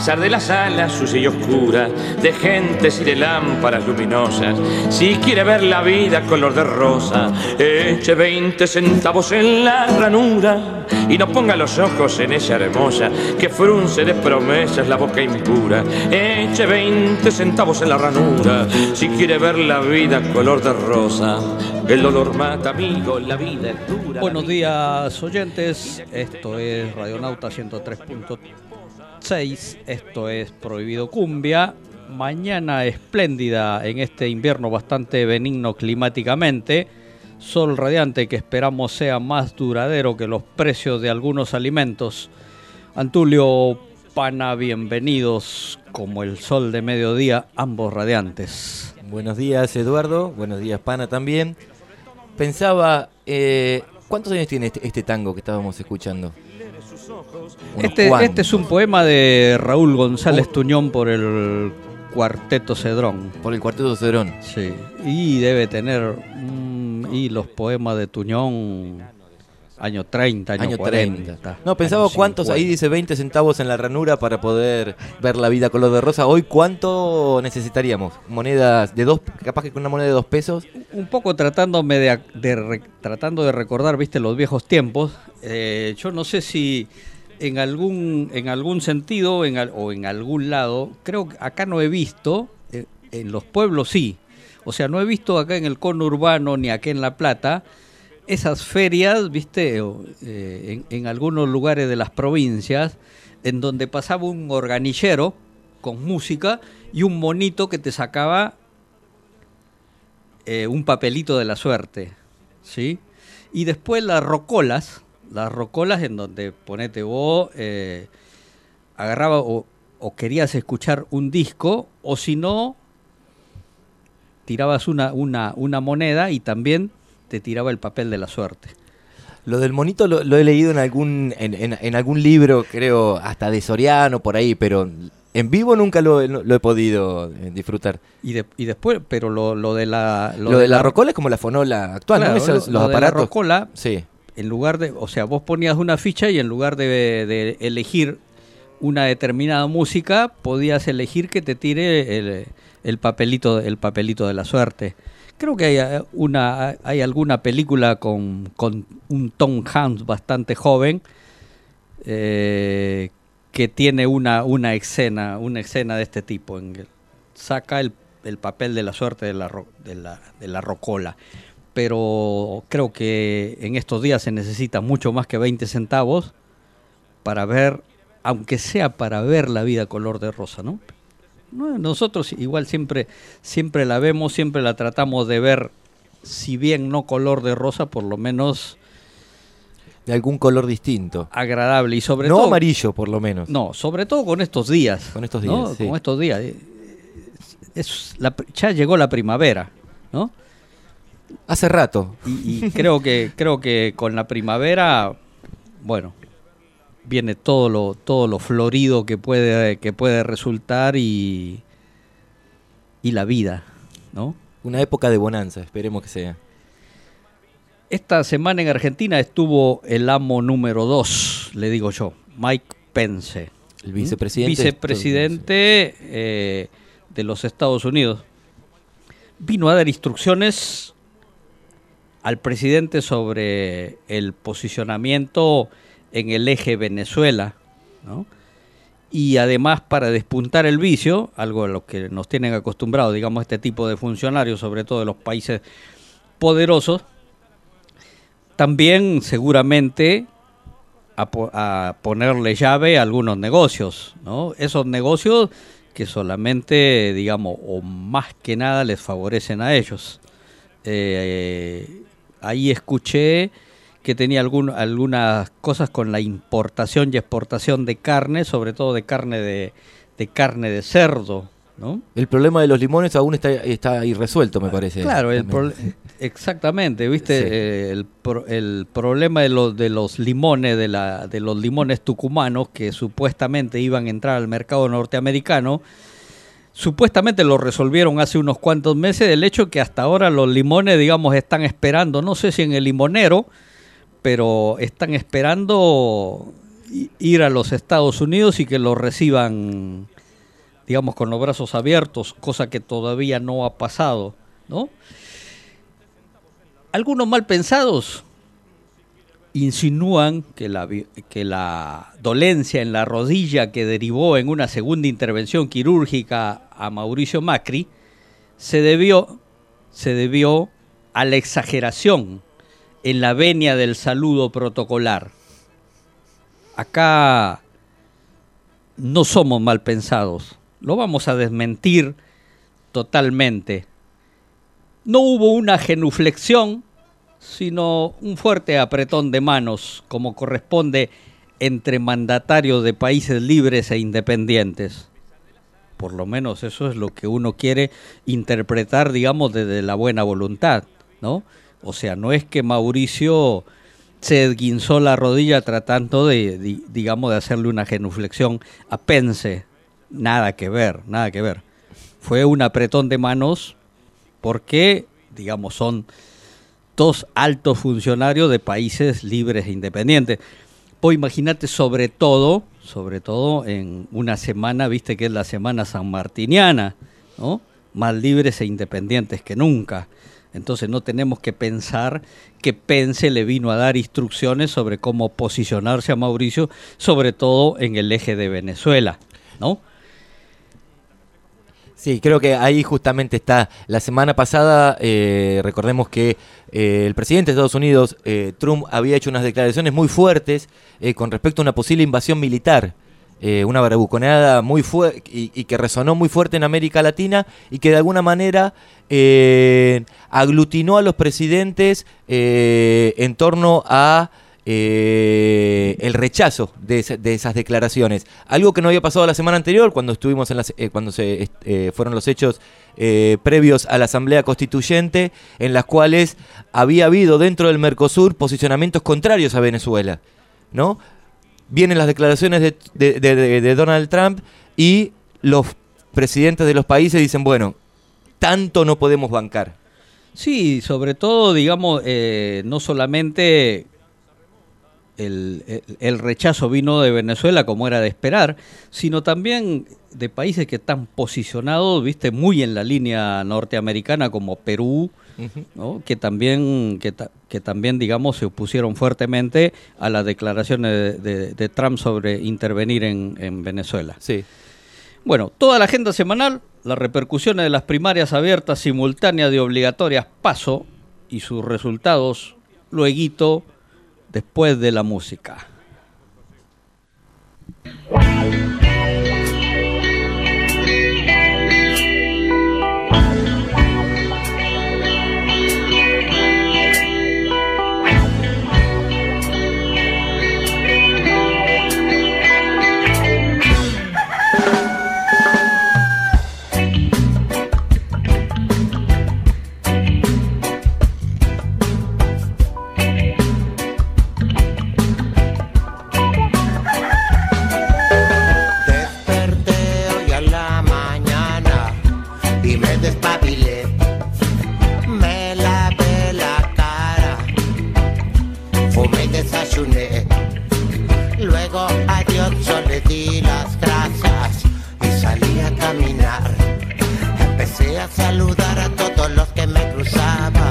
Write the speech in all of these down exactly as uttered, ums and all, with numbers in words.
pasar de la sala sucia y oscura, de gentes y de lámparas luminosas. Si quiere ver la vida color de rosa, eche veinte centavos en la ranura y no ponga los ojos en esa hermosa que frunce de promesas la boca impura. Eche veinte centavos en la ranura si quiere ver la vida color de rosa. El dolor mata, amigo, la vida es dura. Buenos días, oyentes. Esto es Radionauta ciento tres punto seis. Esto es Prohibido Cumbia. Mañana espléndida en este invierno bastante benigno climáticamente. Sol radiante que esperamos sea más duradero que los precios de algunos alimentos. Antulio, Pana, bienvenidos como el sol de mediodía, ambos radiantes. Buenos días, Eduardo. Buenos días, Pana, también. Pensaba, eh, ¿cuántos años tiene este, este tango que estábamos escuchando? Este, este es un poema de Raúl González oh. Tuñón por el Cuarteto Cedrón. Por el Cuarteto Cedrón. Sí, y debe tener, mmm, y los poemas de Tuñón, año treinta, año, año cuarenta. treinta. No, pensaba cuántos, ahí dice veinte centavos en la ranura para poder ver la vida color de rosa. Hoy, ¿cuánto necesitaríamos? Monedas de dos, capaz que con una moneda de dos pesos. Un poco tratándome de, de, tratando de recordar, viste, los viejos tiempos. Eh, yo no sé si en algún, en algún sentido en, o en algún lado, creo que acá no he visto, eh, en los pueblos sí. O sea, no he visto acá en el conurbano ni acá en La Plata esas ferias, viste, eh, en, en algunos lugares de las provincias, en donde pasaba un organillero con música y un monito que te sacaba eh, un papelito de la suerte, ¿sí? Y después las rocolas, las rocolas en donde, ponete vos, eh, agarraba o, o querías escuchar un disco, o si no, tirabas una, una, una moneda y también te tiraba el papel de la suerte. Lo del monito lo, lo he leído en algún en, en, en algún libro, creo, hasta de Soriano, por ahí, pero en vivo nunca lo, lo he podido disfrutar. Y, de, y después, pero lo, lo de la... Lo, lo de, de la, la rocola es como la fonola actual, claro, ¿no? Esos, lo, los lo aparatos. De la rocola, sí. En lugar de... O sea, vos ponías una ficha y en lugar de, de elegir una determinada música, podías elegir que te tire el, el, papelito, el papelito de la suerte. Creo que hay una hay alguna película con, con un Tom Hanks bastante joven eh, que tiene una, una escena una escena de este tipo, en que saca el, el papel de la suerte de la, ro, de, la, de la rocola. Pero creo que en estos días se necesita mucho más que veinte centavos para ver, aunque sea para ver la vida color de rosa, ¿no? Nosotros igual siempre, siempre la vemos, siempre la tratamos de ver, si bien no color de rosa, por lo menos de algún color distinto, agradable, y sobre no todo amarillo, por lo menos. No, sobre todo con estos días. Con estos días, ¿no? sí. Con estos días. Es la, ya llegó la primavera, ¿no? Hace rato. Y, y creo que creo que con la primavera, bueno, viene todo lo todo lo florido que puede que puede resultar y y la vida, ¿no? Una época de bonanza, esperemos que sea. Esta semana en Argentina estuvo el amo número dos, le digo yo, Mike Pence, el vicepresidente, vicepresidente eh, de los Estados Unidos. Vino a dar instrucciones al presidente sobre el posicionamiento en el eje Venezuela, ¿no? Y además, para despuntar el vicio, algo a lo que nos tienen acostumbrados, digamos, este tipo de funcionarios, sobre todo de los países poderosos, también seguramente a, po- a ponerle llave a algunos negocios, ¿no? Esos negocios que solamente, digamos, o más que nada les favorecen a ellos. Eh, ahí escuché que tenía algún, algunas cosas con la importación y exportación de carne, sobre todo de carne de, de carne de cerdo, ¿no? El problema de los limones aún está, está irresuelto, me parece. Claro, el pro, exactamente, ¿viste? Sí. Eh, el, pro, el problema de los, de los limones, de, la, de los limones tucumanos, que supuestamente iban a entrar al mercado norteamericano, supuestamente lo resolvieron hace unos cuantos meses, del hecho que hasta ahora los limones, digamos, están esperando, no sé si en el limonero, pero están esperando ir a los Estados Unidos y que lo reciban, digamos, con los brazos abiertos, cosa que todavía no ha pasado, ¿no? Algunos mal pensados insinúan que la, que la dolencia en la rodilla que derivó en una segunda intervención quirúrgica a Mauricio Macri se debió, se debió a la exageración en la venia del saludo protocolar. Acá no somos mal pensados, lo vamos a desmentir totalmente. No hubo una genuflexión, sino un fuerte apretón de manos, como corresponde entre mandatarios de países libres e independientes. Por lo menos eso es lo que uno quiere interpretar, digamos, desde la buena voluntad, ¿no? O sea, no es que Mauricio se esguinzó la rodilla tratando de, de, digamos, de hacerle una genuflexión a Pence. Nada que ver, nada que ver. Fue un apretón de manos porque, digamos, son dos altos funcionarios de países libres e independientes. Pues imagínate, sobre todo, sobre todo en una semana, viste que es la semana sanmartiniana, ¿no? Más libres e independientes que nunca. Entonces no tenemos que pensar que Pence le vino a dar instrucciones sobre cómo posicionarse a Mauricio, sobre todo en el eje de Venezuela, ¿no? Sí, creo que ahí justamente está. La semana pasada, eh, recordemos que eh, el presidente de Estados Unidos, eh, Trump, había hecho unas declaraciones muy fuertes eh, con respecto a una posible invasión militar, eh, una bravuconeada muy fuerte y, y que resonó muy fuerte en América Latina y que de alguna manera eh, aglutinó a los presidentes eh, en torno a Eh, el rechazo de, de esas declaraciones, algo que no había pasado la semana anterior cuando estuvimos en las, eh, cuando se eh, fueron los hechos eh, previos a la Asamblea Constituyente, en las cuales había habido dentro del Mercosur posicionamientos contrarios a Venezuela, ¿no? Vienen las declaraciones de, de, de, de Donald Trump y los presidentes de los países dicen, bueno, tanto no podemos bancar. Sí, sobre todo, digamos, eh, no solamente El, el, el rechazo vino de Venezuela, como era de esperar, sino también de países que están posicionados, viste, muy en la línea norteamericana, como Perú, uh-huh. ¿no? que también, que, ta, que también, digamos, se opusieron fuertemente a las declaraciones de, de, de Trump sobre intervenir en, en Venezuela. Sí. Bueno, toda la agenda semanal, las repercusiones de las primarias abiertas, simultáneas y obligatorias PASO y sus resultados, lueguito, después de la música. Luego a Dios yo le di las gracias y salí a caminar. Empecé a saludar a todos los que me cruzaba.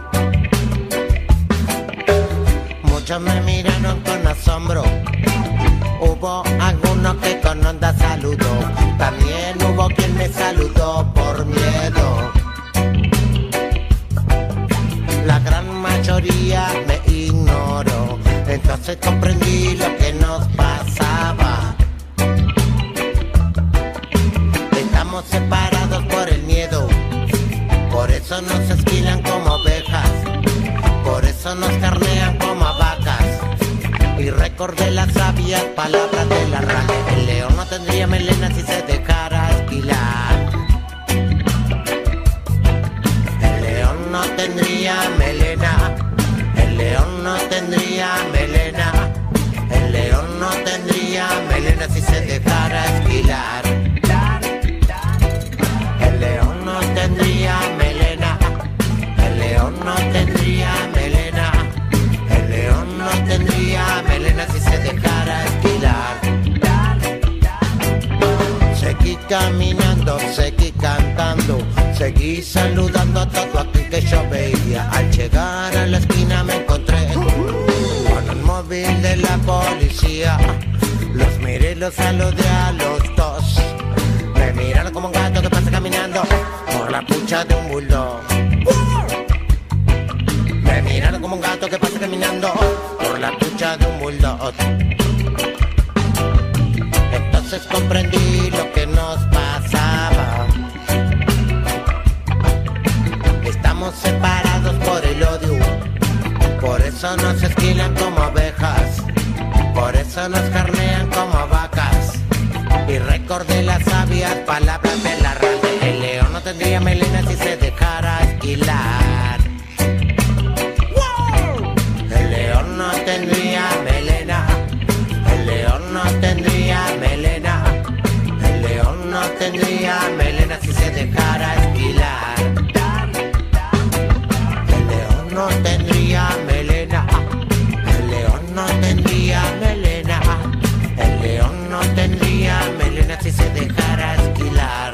Muchos me miraron con asombro. Hubo algunos que con onda saludó. También hubo quien me saludó por miedo. La gran mayoría me ignoró. Entonces comprendí lo que nos pasaba. Estamos separados por el miedo. Por eso nos esquilan como ovejas. Por eso nos carnean como a vacas. Y recordé las sabias palabras de la rana. El león no tendría melena si se dejara esquilar. El león no tendría melena. El león no tendría melena. El león no tendría melena si se dejara esquilar. El león no tendría melena. El león no tendría melena. El león no tendría melena si se dejara esquilar. Seguí saludando a todo aquel que yo veía. Al llegar a la esquina me encontré con un móvil de la policía. Los miré y los saludé a los dos. Me miraron como un gato que pasa caminando por la pucha de un bulldog. Me miraron como un gato que pasa caminando por la pucha de un bulldog. Entonces comprendí lo que nos pasaba. Estamos separados por el odio, por eso nos esquilan como ovejas, por eso nos carnean como vacas. Y recordé las sabias palabras de la radio: el león no tendría melena si se dejara esquilar. El león no tendría melena, el león no tendría melena, el león no tendría melena si se dejara esquilar. El león no tendría melena, el león no tendría melena, el león no tendría melena si se dejara esquilar.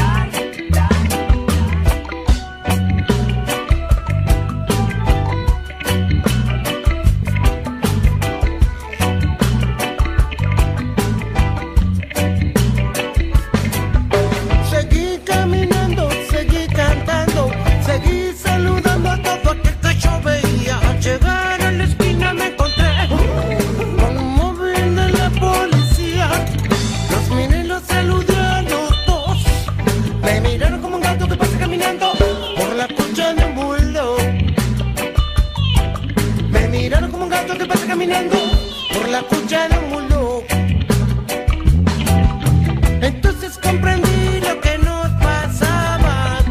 Seguí caminando, seguí cantando, seguí saludando a todo aquel que yo veía. Al llegar a la esquina me encontré con un móvil de la policía. Los miré y los saludé a los dos. Me miraron como un gato que pasa caminando por la pucha de un bulldog. Me miraron como un gato que pasa caminando por la pucha de un bulldog. Entonces comprendí lo que nos pasaba.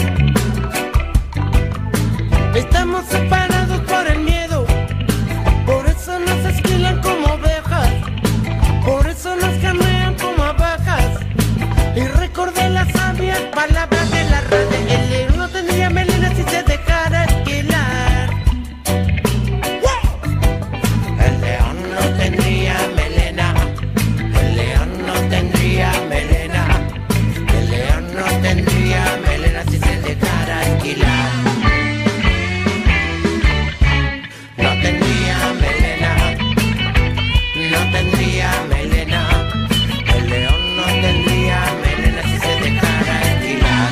Estamos separados por el miedo, por eso nos esquilan como ovejas, por eso nos carnean como a vacas. Y recordé las sabias palabras de la radio: el león no tendría melena si se dejara esquilar. El león no tendría melena, el león no tendría melena, el león no tendría melena si se dejara esquilar. No tendría melena, no tendría melena, el león no tendría melena si se dejara esquilar.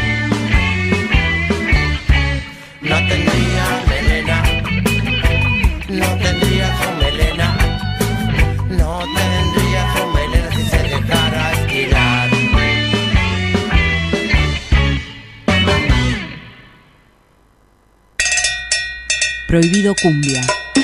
No tendría melena, no tendría su melena, no tendría su melena si se dejara esquilar. Prohibido Cumbia.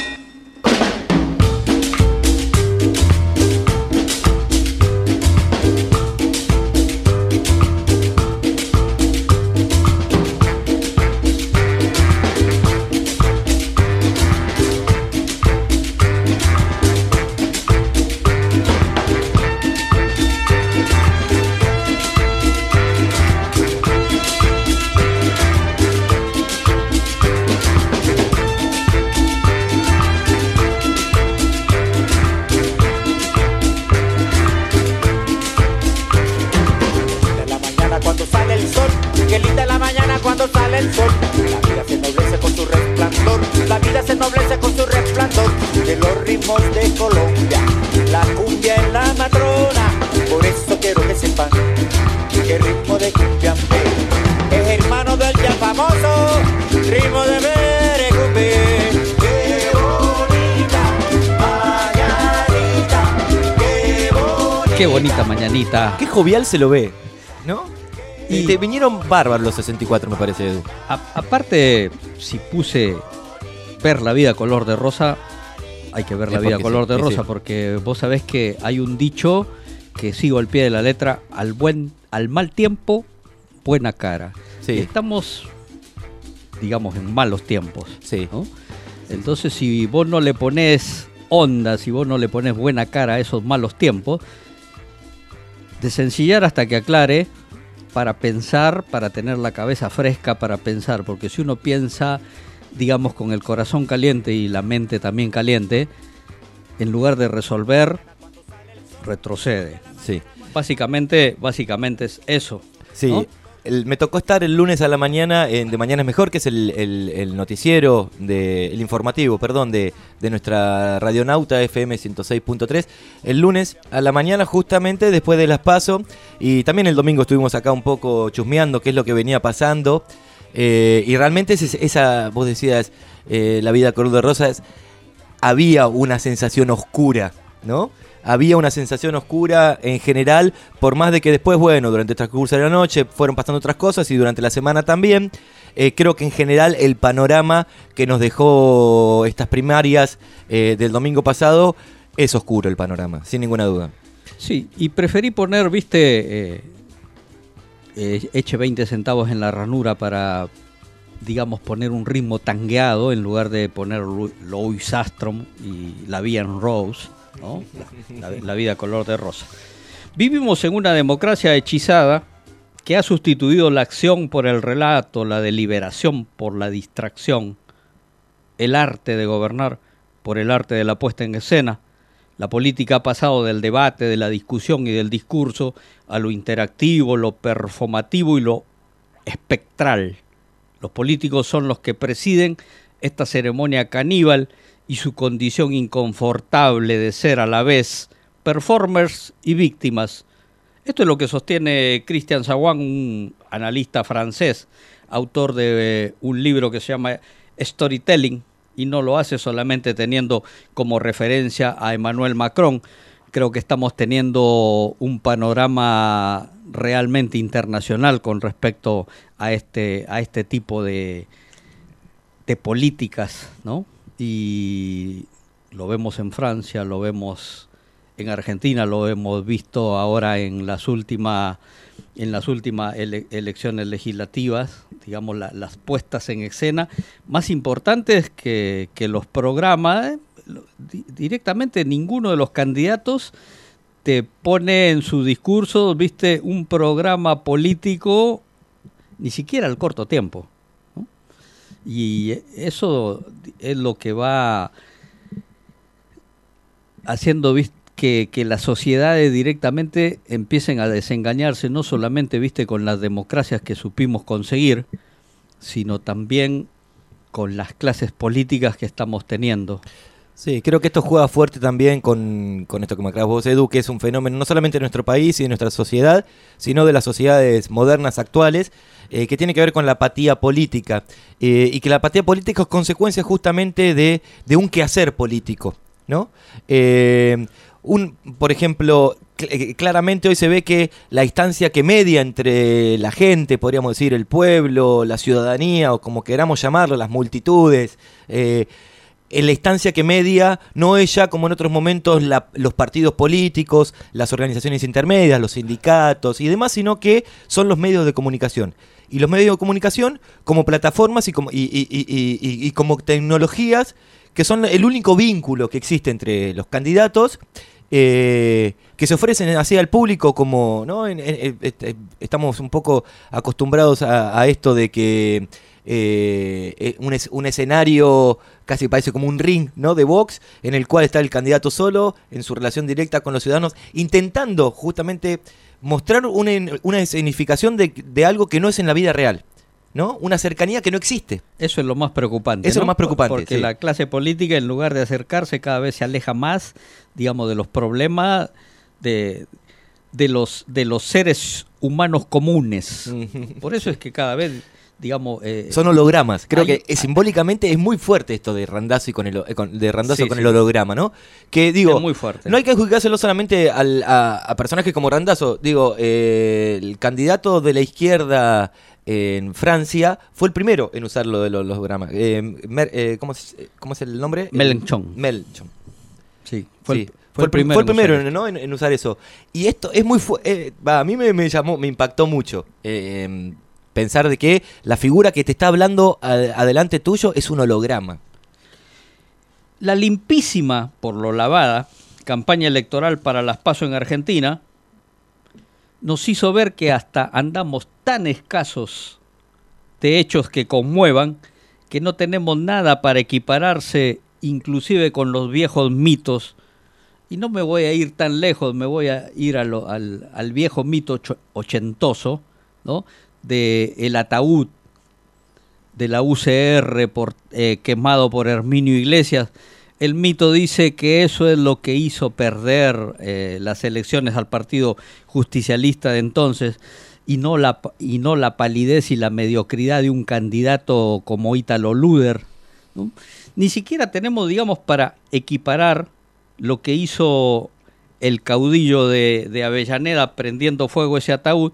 Qué bonita mañanita. Qué jovial se lo ve, ¿no? Y, y te vinieron bárbaros los sesenta y cuatro, me parece, Edu. A, aparte, si puse ver la vida color de rosa, hay que ver la vida color sí, de rosa, sí. Porque vos sabés que hay un dicho que sigo al pie de la letra: al buen, al mal tiempo, buena cara. Sí. Y estamos, digamos, en malos tiempos, sí, ¿no? Entonces, si vos no le pones onda, si vos no le pones buena cara a esos malos tiempos, desencillar hasta que aclare, para pensar, para tener la cabeza fresca para pensar, porque si uno piensa, digamos, con el corazón caliente y la mente también caliente, en lugar de resolver, retrocede. Sí. Básicamente, básicamente es eso. Sí. ¿No? el, me tocó estar el lunes a la mañana en De Mañana es Mejor, que es el, el, el noticiero, de, el informativo, perdón, de, de nuestra radionauta F M ciento seis punto tres. El lunes a la mañana, justamente después de las PASO, y también el domingo estuvimos acá un poco chusmeando qué es lo que venía pasando. Eh, y realmente es, esa, vos decías, eh, la vida color de rosas, había una sensación oscura, ¿no? Había una sensación oscura en general, por más de que después, bueno, durante el transcurso de la noche fueron pasando otras cosas y durante la semana también. Eh, creo que en general el panorama que nos dejó estas primarias eh, del domingo pasado es oscuro, el panorama, sin ninguna duda. Sí, y preferí poner, viste, eh, eh, eche veinte centavos en la ranura para, digamos, poner un ritmo tangueado en lugar de poner Louis Armstrong y La Vie en Rose, ¿no? La, la, la vida color de rosa. Vivimos en una democracia hechizada que ha sustituido la acción por el relato, la deliberación por la distracción, el arte de gobernar por el arte de la puesta en escena. La política ha pasado del debate, de la discusión y del discurso a lo interactivo, lo performativo y lo espectral. Los políticos son los que presiden esta ceremonia caníbal y su condición inconfortable de ser a la vez performers y víctimas. Esto es lo que sostiene Christian Sawan, un analista francés, autor de un libro que se llama Storytelling, y no lo hace solamente teniendo como referencia a Emmanuel Macron. Creo que estamos teniendo un panorama realmente internacional con respecto a este, a este tipo de, de políticas, ¿no? Y lo vemos en Francia, lo vemos en Argentina, lo hemos visto ahora en las últimas en las últimas ele- elecciones legislativas, digamos, la, las puestas en escena más importantes que, que los programas. Di- directamente ninguno de los candidatos te pone en su discurso, viste, un programa político, ni siquiera al corto tiempo, ¿no? Y eso es lo que va haciendo, viste, Que, que las sociedades directamente empiecen a desengañarse, no solamente, viste, con las democracias que supimos conseguir, sino también con las clases políticas que estamos teniendo. Sí, creo que esto juega fuerte también con, con esto que me acabas vos, Edu, que es un fenómeno no solamente de nuestro país y de nuestra sociedad, sino de las sociedades modernas actuales, eh, que tiene que ver con la apatía política, eh, y que la apatía política es consecuencia justamente de, de un quehacer político, ¿no? Eh, Un, por ejemplo, cl- claramente hoy se ve que la distancia que media entre la gente, podríamos decir el pueblo, la ciudadanía o como queramos llamarlo, las multitudes, eh, en la instancia que media no es ya como en otros momentos la, los partidos políticos, las organizaciones intermedias, los sindicatos y demás, sino que son los medios de comunicación. Y los medios de comunicación como plataformas y como, y, y, y, y, y como tecnologías que son el único vínculo que existe entre los candidatos, eh, que se ofrecen así al público como, ¿no? En, en, en, estamos un poco acostumbrados a, a esto de que eh, un, es, un escenario casi parece como un ring, ¿no? De box, en el cual está el candidato solo, en su relación directa con los ciudadanos, intentando justamente mostrar una, una escenificación de, de algo que no es en la vida real, ¿no? Una cercanía que no existe. Eso es lo más preocupante. Eso ¿no? es lo más preocupante. Porque sí. La clase política, en lugar de acercarse, cada vez se aleja más, digamos, de los problemas de, de los de los seres humanos comunes. Por eso es que cada vez, digamos, eh, son hologramas. Creo hay, que eh, simbólicamente es muy fuerte esto de Randazzo y con el eh, con, de Randazzo sí, con sí. el holograma, ¿no? Que digo, es muy fuerte. No hay que adjudicárselo solamente al, a, a personajes como Randazzo. Digo, eh, el candidato de la izquierda en Francia fue el primero en usar lo del holograma. Eh, Mer, eh, ¿cómo, es, ¿Cómo es el nombre? Mélenchon. Mélenchon. Sí, fue, Sí. el, fue, Fue el primero, fue el primero en, ¿no? en, en usar eso. Y esto es muy fu- eh, va, a mí me, me llamó, me impactó mucho. Eh, pensar de que la figura que te está hablando a, adelante tuyo es un holograma. La limpísima, por lo lavada, campaña electoral para las PASO en Argentina nos hizo ver que hasta andamos tan escasos de hechos que conmuevan que no tenemos nada para equipararse inclusive con los viejos mitos. Y no me voy a ir tan lejos, me voy a ir a lo, al, al viejo mito ochentoso, ¿no? de el ataúd de la U C R por, eh, quemado por Herminio Iglesias. El mito dice que eso es lo que hizo perder eh, las elecciones al Partido Justicialista de entonces, y no la y no la palidez y la mediocridad de un candidato como Ítalo Luder, ¿no? Ni siquiera tenemos, digamos, para equiparar lo que hizo el caudillo de, de Avellaneda prendiendo fuego ese ataúd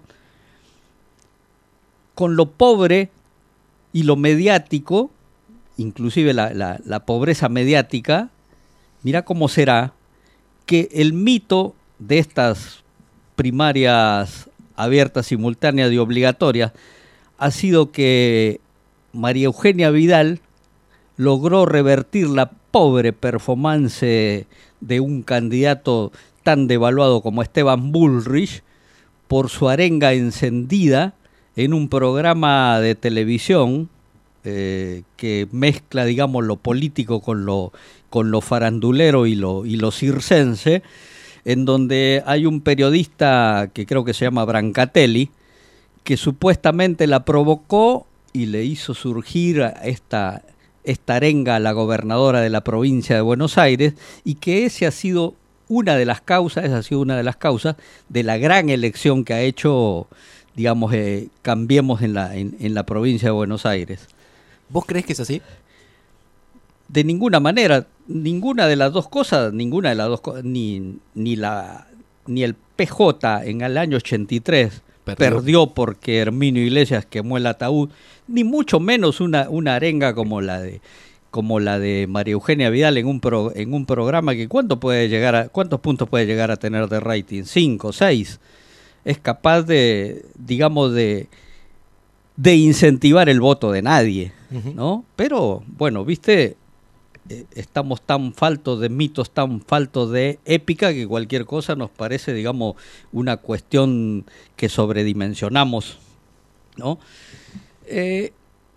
con lo pobre y lo mediático, inclusive la, la, la pobreza mediática. Mira cómo será que el mito de estas primarias abiertas, simultáneas y obligatorias ha sido que María Eugenia Vidal logró revertir la pobre performance de un candidato tan devaluado como Esteban Bullrich por su arenga encendida en un programa de televisión eh, que mezcla, digamos, lo político con lo, con lo farandulero y lo, y lo circense, en donde hay un periodista que creo que se llama Brancatelli, que supuestamente la provocó y le hizo surgir esta, esta arenga a la gobernadora de la provincia de Buenos Aires, y que ese ha sido una de las causas, esa ha sido una de las causas de la gran elección que ha hecho, digamos, eh, Cambiemos en la, en, en la provincia de Buenos Aires. ¿Vos crees que es así? De ninguna manera, ninguna de las dos cosas, ninguna de las dos cosas, ni, ni, la, ni el P J en el año ochenta y tres perdió, perdió porque Herminio Iglesias quemó el ataúd, ni mucho menos una, una arenga como la de como la de María Eugenia Vidal en un pro, en un programa que cuánto puede llegar a, cuántos puntos puede llegar a tener de rating, cinco, seis. Es capaz de, digamos, de, de incentivar el voto de nadie, uh-huh. ¿no? Pero, bueno, viste, eh, estamos tan faltos de mitos, tan faltos de épica, que cualquier cosa nos parece, digamos, una cuestión que sobredimensionamos, ¿no? Eh,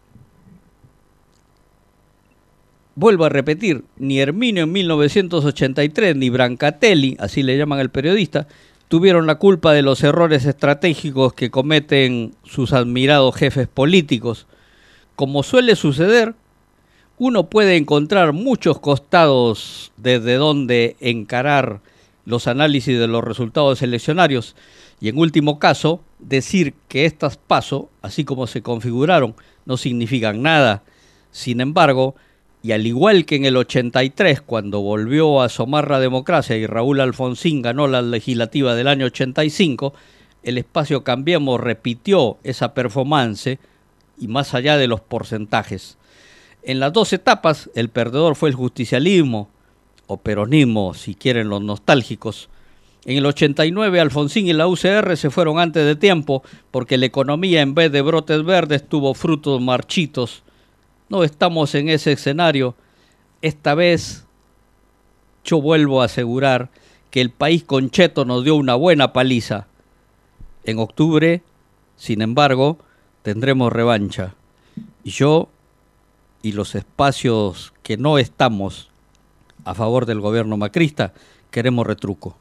vuelvo a repetir, ni Herminio en mil novecientos ochenta y tres, ni Brancatelli, así le llaman al periodista, tuvieron la culpa de los errores estratégicos que cometen sus admirados jefes políticos. Como suele suceder, uno puede encontrar muchos costados desde donde encarar los análisis de los resultados eleccionarios, y en último caso, decir que estas PASO, así como se configuraron, no significan nada. Sin embargo, y al igual que en el ochenta y tres, cuando volvió a asomar la democracia y Raúl Alfonsín ganó la legislativa del año ochenta y cinco, el espacio Cambiemos repitió esa performance, y más allá de los porcentajes. En las dos etapas, el perdedor fue el justicialismo, o peronismo, si quieren los nostálgicos. En el ochenta y nueve, Alfonsín y la U C R se fueron antes de tiempo, porque la economía, en vez de brotes verdes, tuvo frutos marchitos. No estamos en ese escenario. Esta vez yo vuelvo a asegurar que el país concheto nos dio una buena paliza. En octubre, sin embargo, tendremos revancha. Y yo y los espacios que no estamos a favor del gobierno macrista queremos retruco.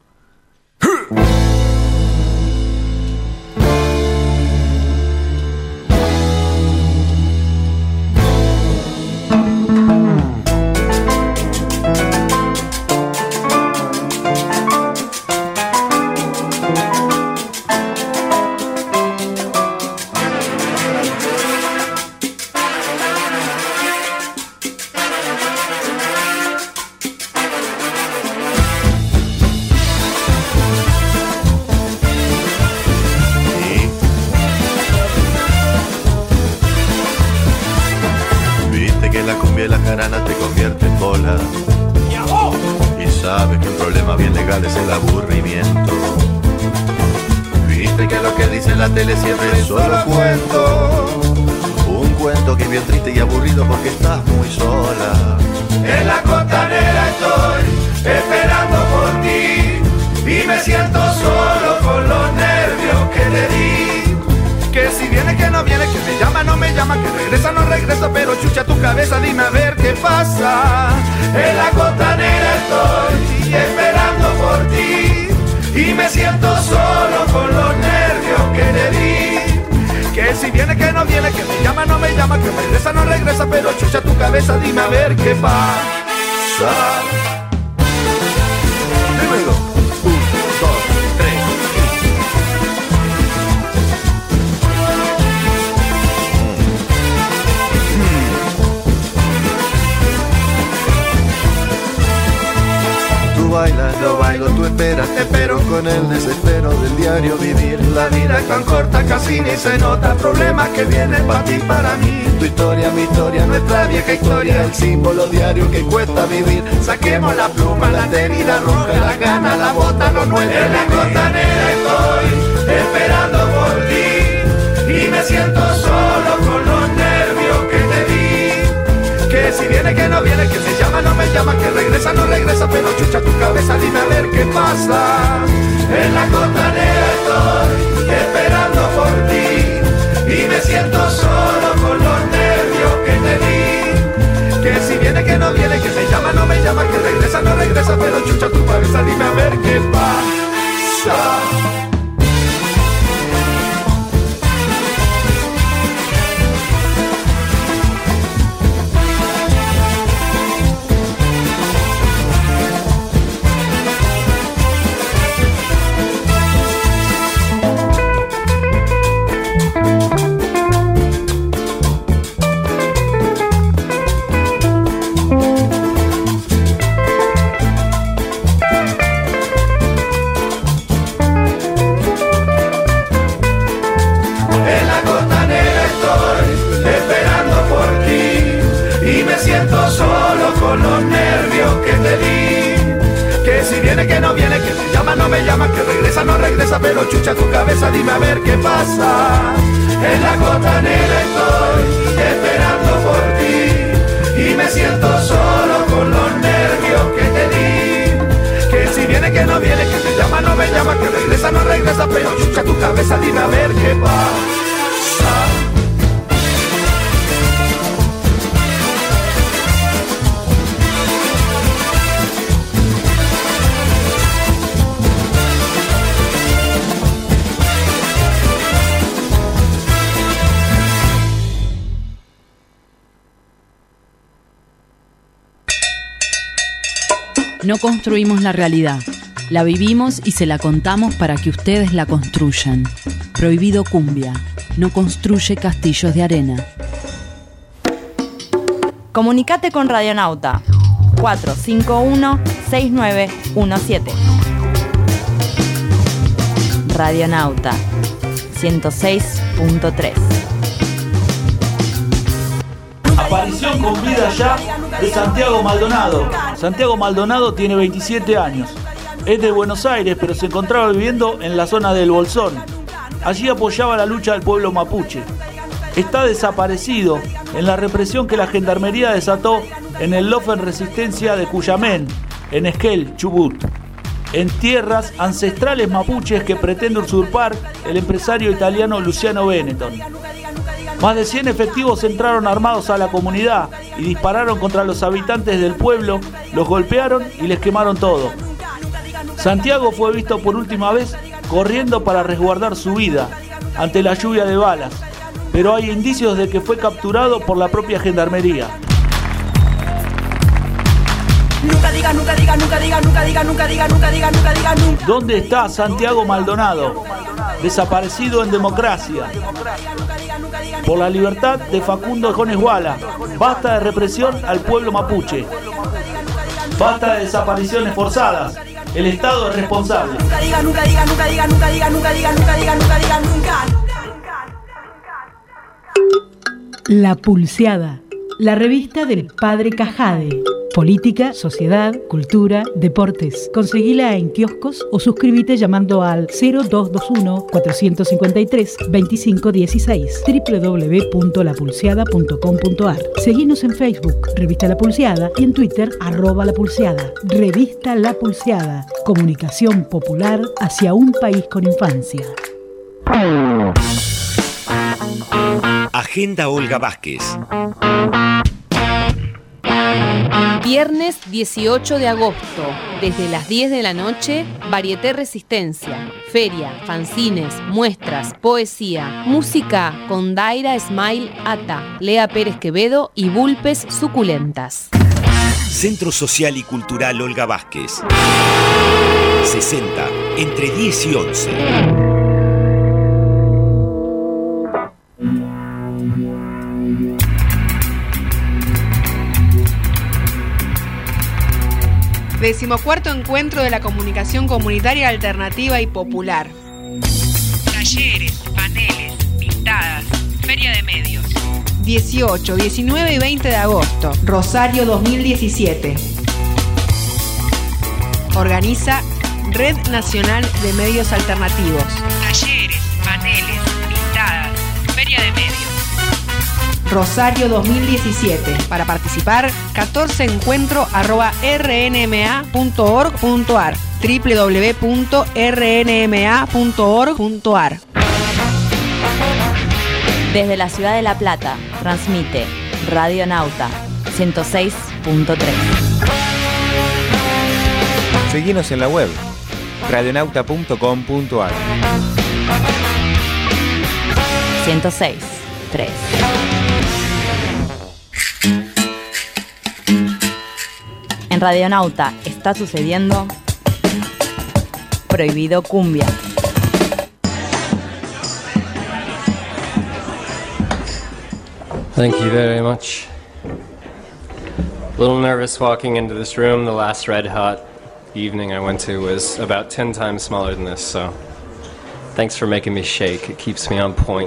llama, no me llama, que regresa, no regresa, pero chucha tu cabeza, dime a ver qué pasa. Primero, un, dos, tres. Tú bailas, yo bailo, tú esperas, te espero con el desespero del diario vivir. La vida es tan corta, casi ni se nota, problemas que vienen para ti, para mí. Tu historia, mi historia, nuestra vieja historia, el símbolo diario que cuesta vivir. Saquemos la pluma, la tenida roja, la gana, la bota, lo nuestro. En la costanera estoy esperando por ti y me siento solo con los nervios que te di. Que si viene, que no viene, que se llama, no me llama, que regresa, no regresa, pero chucha tu cabeza, dime a ver qué pasa. En la costanera estoy esperando por ti y me siento solo con los nervios que te di. Que si viene, que no viene, que se llama, no me llama, que regresa, no regresa, pero chucha tu cabeza, dime a ver qué pasa. Solo con los nervios que te di. Que si viene, que no viene, que se llama, no me llama, que regresa, no regresa, pero chucha tu cabeza, dime a ver qué pasa. En la costanera estoy esperando por ti y me siento solo con los nervios que te di. Que si viene, que no viene, que se llama, no me llama, que regresa, no regresa, pero chucha tu cabeza, dime a ver qué pasa. No construimos la realidad, la vivimos y se la contamos para que ustedes la construyan. Prohibido Cumbia, no construye castillos de arena. Comunicate con Radionauta cuatro cinco uno seis nueve uno siete. Radionauta ciento seis punto tres. Aparición con vida ya de Santiago Maldonado. Santiago Maldonado tiene veintisiete años. Es de Buenos Aires, pero se encontraba viviendo en la zona del Bolsón. Allí apoyaba la lucha del pueblo mapuche. Está desaparecido en la represión que la gendarmería desató en el Lofen Resistencia de Cuyamén, en Esquel, Chubut, en tierras ancestrales mapuches que pretende usurpar el empresario italiano Luciano Benetton. Más de cien efectivos entraron armados a la comunidad y dispararon contra los habitantes del pueblo, los golpearon y les quemaron todo. Santiago fue visto por última vez corriendo para resguardar su vida ante la lluvia de balas, pero hay indicios de que fue capturado por la propia gendarmería. Nunca diga, nunca diga, nunca diga, nunca diga, nunca diga, nunca diga, nunca diga, nunca. ¿Dónde está Santiago Maldonado? Desaparecido en democracia. Por la libertad de Facundo Jones Guala. Basta de represión al pueblo mapuche. Basta de desapariciones forzadas. El Estado es responsable. Nunca diga, nunca diga, nunca diga, nunca diga, nunca diga, nunca diga, nunca diga, nunca. La Pulseada, la revista del Padre Cajade. Política, sociedad, cultura, deportes. Conseguila en kioscos o suscríbete llamando al cero dos dos uno, cuatro cinco tres, dos cinco uno seis doble u doble u doble u punto la pulseada punto com punto a r. Seguinos en Facebook, Revista La Pulseada, y en Twitter, arroba La Pulseada. Revista La Pulseada. Comunicación popular hacia un país con infancia. Agenda Olga Vázquez. Viernes dieciocho de agosto, desde las diez de la noche, Varieté Resistencia, feria, fanzines, muestras, poesía, música con Daira Smile Ata, Lea Pérez Quevedo y Bulpes Suculentas. Centro Social y Cultural Olga Vázquez. sesenta, entre diez y once. Decimocuarto encuentro de la comunicación comunitaria alternativa y popular. Talleres, paneles, pintadas, feria de medios. dieciocho, diecinueve y veinte de agosto, Rosario dos mil diecisiete. Organiza Red Nacional de Medios Alternativos. Talleres, paneles, pintadas, feria de medios. Rosario dos mil diecisiete. Para participar, catorce encuentro arroba r n m a punto org punto a r, doble u doble u doble u punto r n m a punto org punto a r. Desde la ciudad de La Plata, transmite Radio Nauta ciento seis punto tres. Seguinos en la web radionauta punto com punto a r. ciento seis punto tres. En Radionauta está sucediendo Prohibido Cumbia. Thank you very much. A little nervous walking into this room. The last Red Hot evening I went to was about ten times smaller than this, so thanks for making me shake. It keeps me on point.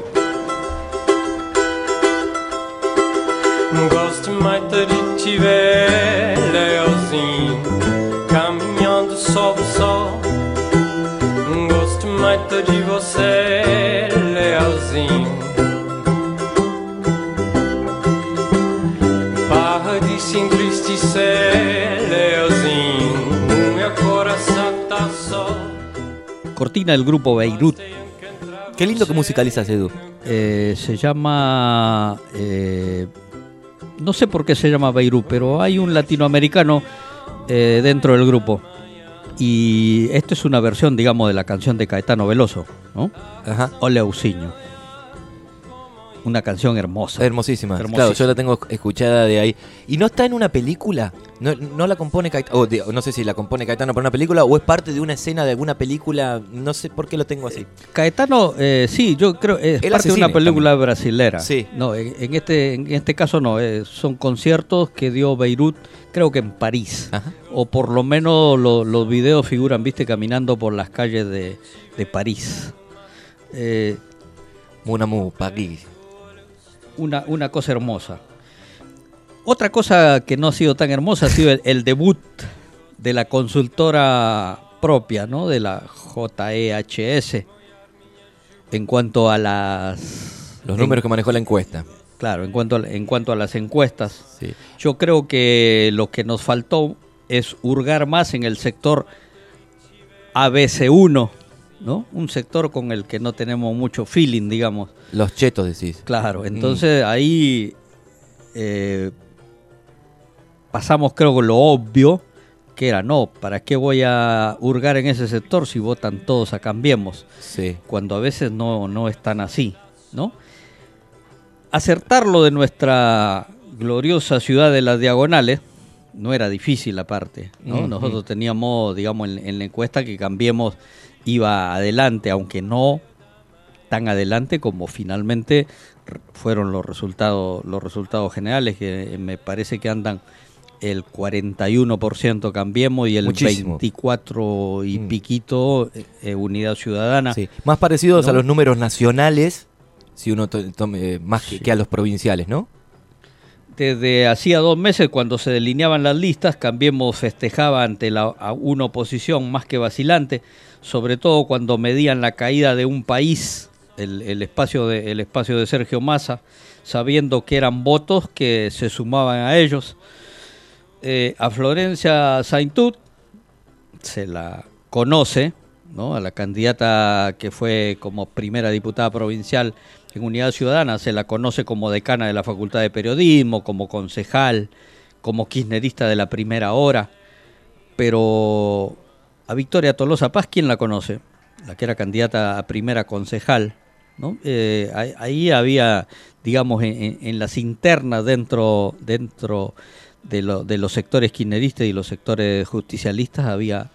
Gosto muito de te ver, leozinho, caminhando sob o sol. Gosto muito de você, leozinho. Para de se entristecer, leozinho, meu coração tá só. Cortina del grupo Beirut. Qué lindo que musicalizas, Edu. Eh, se llama... Eh, no sé por qué se llama Beirut, pero hay un latinoamericano eh, dentro del grupo. Y esto es una versión, digamos, de la canción de Caetano Veloso, ¿no? Ajá. Ole Ausinho. Una canción hermosa. Hermosísima. Hermosísima. Claro, yo la tengo escuchada de ahí. ¿Y no está en una película? ¿No, no la compone Caetano? O de, no sé si la compone Caetano para una película o es parte de una escena de alguna película. No sé por qué lo tengo así. Caetano, eh, sí, yo creo es Él parte de una película también. Brasilera. Sí. No, en, en este en este caso no. Eh, son conciertos que dio Beirut, creo que en París. Ajá. O por lo menos lo, los videos figuran, viste, caminando por las calles de, de París. Eh, Mon amour, París. Una, una cosa hermosa. Otra cosa que no ha sido tan hermosa ha sido el, el debut de la consultora propia, ¿no? De la J E H S en cuanto a las... Los números en, que manejó la encuesta. Claro, en cuanto a, en cuanto a las encuestas. Sí. Yo creo que lo que nos faltó es hurgar más en el sector A B C uno, ¿no? Un sector con el que no tenemos mucho feeling, digamos. Los chetos, decís. Claro, entonces mm. ahí eh, pasamos, creo, con lo obvio, que era, no, ¿para qué voy a hurgar en ese sector si votan todos a Cambiemos? Sí. Cuando a veces no, no es tan así, ¿no? Acertarlo de nuestra gloriosa ciudad de las Diagonales no era difícil aparte, ¿no? Mm-hmm. Nosotros teníamos, digamos, en, en la encuesta que Cambiemos iba adelante, aunque no tan adelante como finalmente fueron los resultados los resultados generales, que me parece que andan el cuarenta y uno por ciento Cambiemos y el Muchísimo. veinticuatro y mm. piquito eh, Unidad Ciudadana. Sí. Más parecidos, ¿no?, a los números nacionales, si uno to- tome más que, sí. que a los provinciales, ¿no? Desde hacía dos meses, cuando se delineaban las listas, Cambiemos festejaba ante la, a una oposición más que vacilante, sobre todo cuando medían la caída de un país, el, el, espacio, de, el espacio de Sergio Massa, sabiendo que eran votos que se sumaban a ellos. Eh, a Florencia Saintut se la conoce, ¿no? A la candidata que fue como primera diputada provincial en Unidad Ciudadana, se la conoce como decana de la Facultad de Periodismo, como concejal, como kirchnerista de la primera hora, pero a Victoria Tolosa Paz, ¿quién la conoce? La que era candidata a primera concejal, ¿no? Eh, ahí había, digamos, en, en las internas dentro, dentro de, lo, de los sectores kirchneristas y los sectores justicialistas había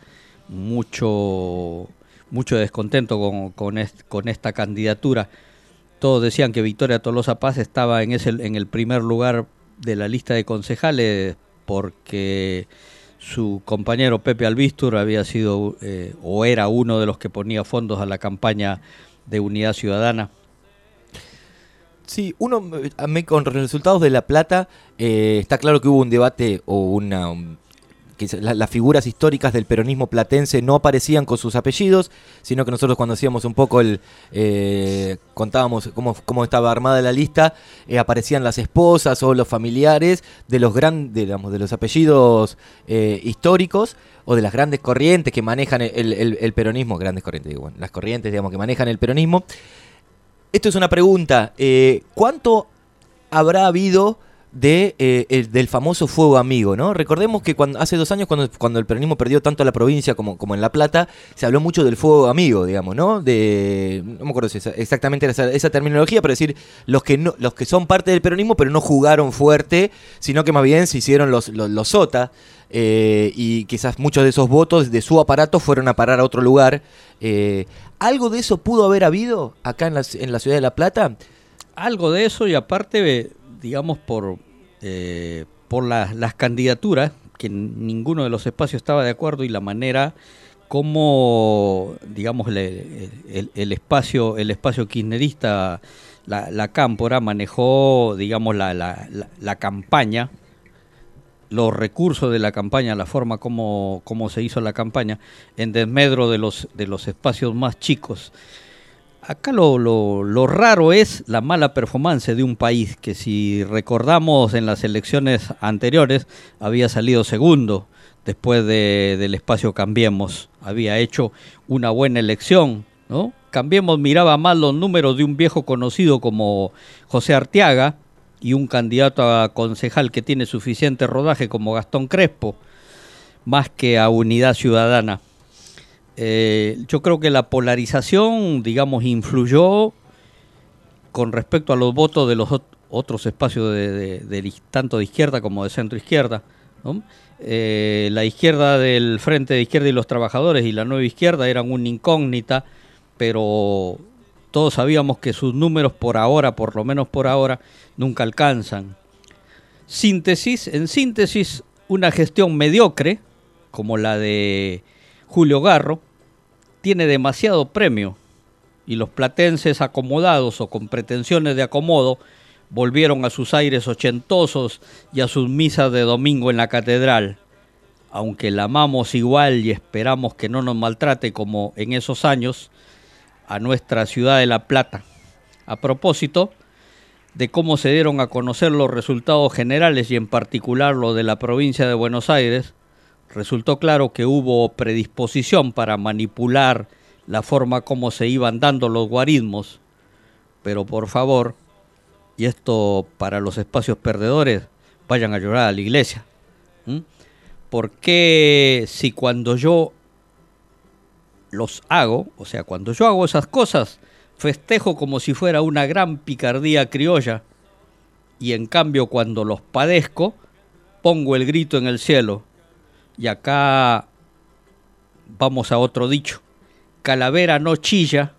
mucho, mucho descontento con, con, est, con esta candidatura. Todos decían que Victoria Tolosa Paz estaba en, ese, en el primer lugar de la lista de concejales porque su compañero Pepe Albistur había sido eh, o era uno de los que ponía fondos a la campaña de Unidad Ciudadana. Sí, uno con los resultados de La Plata, eh, está claro que hubo un debate o una... que la, las figuras históricas del peronismo platense no aparecían con sus apellidos, sino que nosotros cuando hacíamos un poco el... Eh, contábamos cómo, cómo estaba armada la lista, eh, aparecían las esposas o los familiares de los, gran, digamos, de los apellidos eh, históricos o de las grandes corrientes que manejan el, el, el peronismo, grandes corrientes, digo, bueno, las corrientes digamos que manejan el peronismo. Esto es una pregunta, eh, ¿cuánto habrá habido de eh, el, del famoso fuego amigo, ¿no? Recordemos que cuando, hace dos años, cuando, cuando el peronismo perdió tanto a la provincia como, como en La Plata, se habló mucho del fuego amigo, digamos, ¿no? De, no me acuerdo si esa, exactamente era esa, esa terminología, pero decir, los que no, los que son parte del peronismo, pero no jugaron fuerte, sino que más bien se hicieron los, los, los sota, eh, y quizás muchos de esos votos de su aparato fueron a parar a otro lugar. Eh, ¿Algo de eso pudo haber habido acá en la, en la ciudad de La Plata? Algo de eso, y aparte, digamos, por, eh, por la, las candidaturas, que ninguno de los espacios estaba de acuerdo, y la manera como, digamos, le, el, el espacio el espacio kirchnerista, la, la Cámpora, manejó, digamos, la, la, la, la campaña, los recursos de la campaña, la forma como, como se hizo la campaña, en desmedro de los, de los espacios más chicos. Acá lo, lo, lo raro es la mala performance de un país que, si recordamos, en las elecciones anteriores había salido segundo después de, del espacio Cambiemos. Había hecho una buena elección, ¿no? Cambiemos miraba más los números de un viejo conocido como José Arteaga y un candidato a concejal que tiene suficiente rodaje como Gastón Crespo, más que a Unidad Ciudadana. Eh, yo creo que la polarización, digamos, influyó con respecto a los votos de los ot- otros espacios, de, de, de, tanto de izquierda como de centro izquierda, ¿no? Eh, la izquierda del Frente de Izquierda y los Trabajadores y la Nueva Izquierda eran una incógnita, pero todos sabíamos que sus números por ahora, por lo menos por ahora, nunca alcanzan. Síntesis, en síntesis, una gestión mediocre, como la de Julio Garro, tiene demasiado premio, y los platenses acomodados o con pretensiones de acomodo volvieron a sus aires ochentosos y a sus misas de domingo en la catedral. Aunque la amamos igual y esperamos que no nos maltrate como en esos años a nuestra ciudad de La Plata. A propósito de cómo se dieron a conocer los resultados generales y en particular los de la provincia de Buenos Aires, resultó claro que hubo predisposición para manipular la forma como se iban dando los guarismos, pero por favor, y esto para los espacios perdedores, vayan a llorar a la iglesia. ¿Mm? ¿Por qué si cuando yo los hago, o sea, cuando yo hago esas cosas, festejo como si fuera una gran picardía criolla, y en cambio cuando los padezco, pongo el grito en el cielo? Y acá vamos a otro dicho: calavera no chilla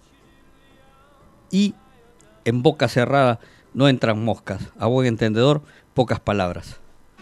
y en boca cerrada no entran moscas. A buen entendedor, pocas palabras.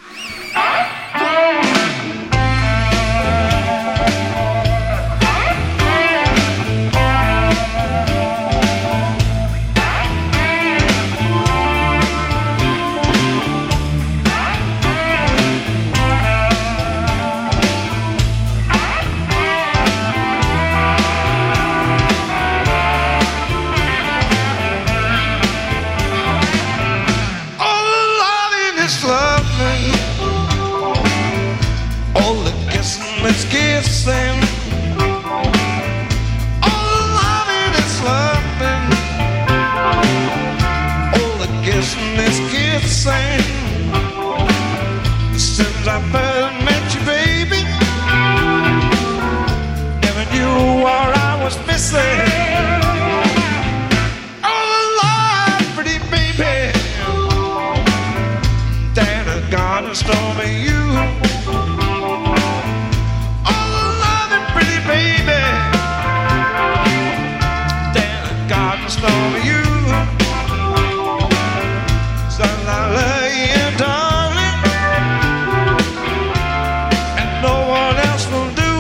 It's kissing. All loving is loving. All the kissing is kissing. Still I first met you, baby. Never knew what I was missing. Oh, Lord, pretty baby. Then God stole me you. Oh, Lord, pretty baby. Then God stole me you. So I love you, darling, and no one else will do.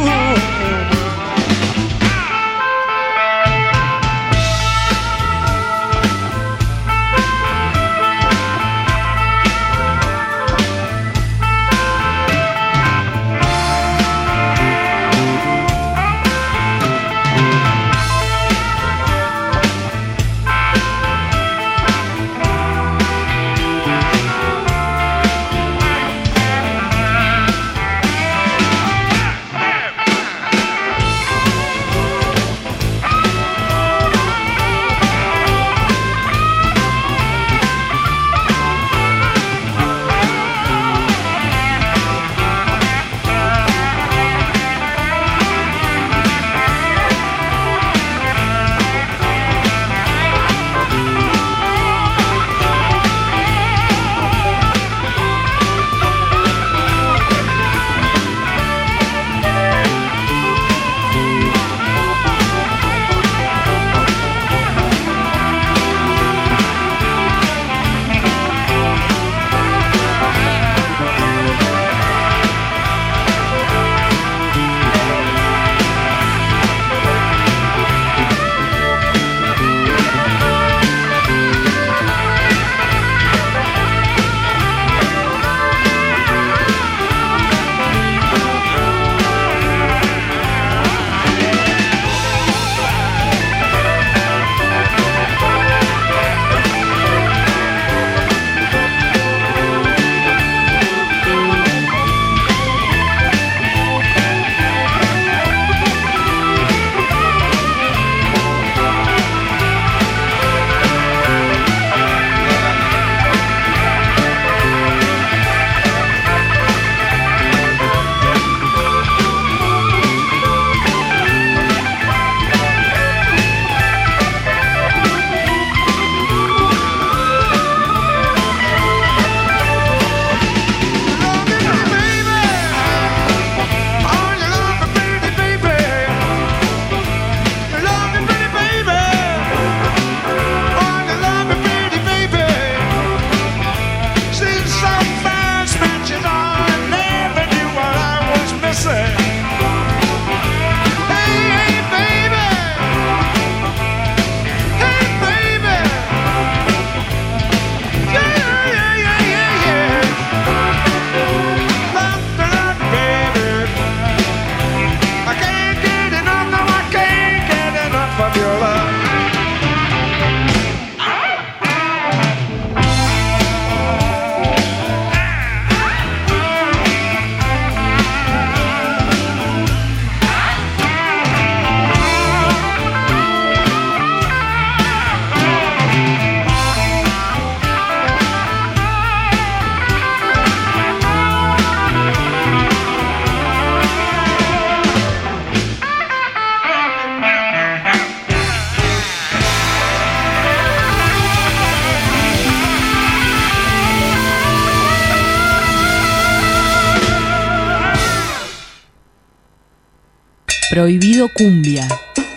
Prohibido Cumbia.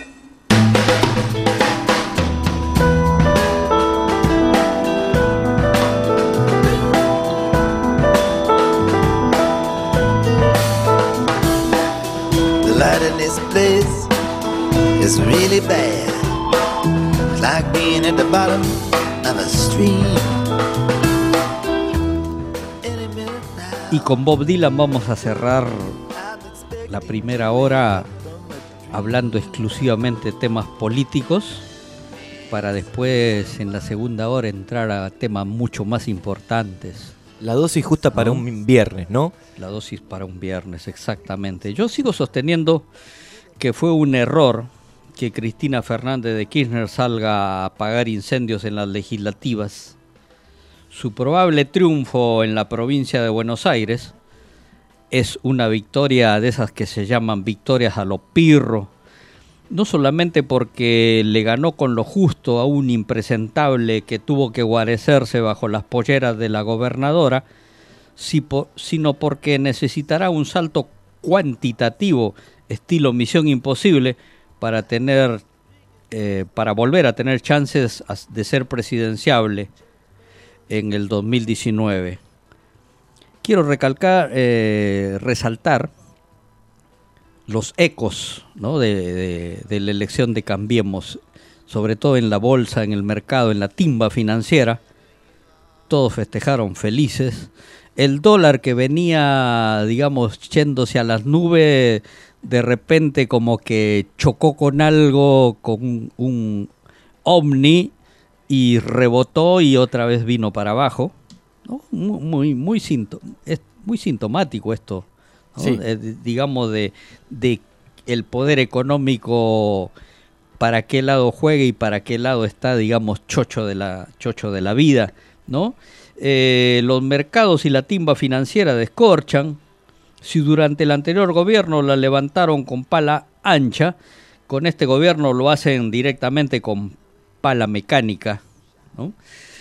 The light in this place is really bad. It's like being at the bottom of a stream. Y con Bob Dylan vamos a cerrar la primera hora hablando exclusivamente de temas políticos, para después en la segunda hora entrar a temas mucho más importantes. La dosis justa para ¿no? un viernes, ¿no? La dosis para un viernes, exactamente. Yo sigo sosteniendo que fue un error que Cristina Fernández de Kirchner salga a apagar incendios en las legislativas. Su probable triunfo en la provincia de Buenos Aires es una victoria de esas que se llaman victorias a lo pirro, no solamente porque le ganó con lo justo a un impresentable que tuvo que guarecerse bajo las polleras de la gobernadora, sino porque necesitará un salto cuantitativo, estilo Misión Imposible, para tener, eh, para volver a tener chances de ser presidenciable en el dos mil diecinueve. Quiero recalcar, eh, resaltar los ecos, ¿no?, de, de, de la elección de Cambiemos, sobre todo en la bolsa, en el mercado, en la timba financiera. Todos festejaron felices. El dólar, que venía, digamos, yéndose a las nubes, de repente como que chocó con algo, con un, un ovni, y rebotó y otra vez vino para abajo, ¿no? Muy, muy, muy, sintom- es muy sintomático esto, ¿no? Sí. Eh, digamos, de, de el poder económico, para qué lado juegue y para qué lado está, digamos, chocho de la, chocho de la vida, ¿no? Eh, los mercados y la timba financiera descorchan. Si durante el anterior gobierno la levantaron con pala ancha, con este gobierno lo hacen directamente con pala mecánica, ¿no?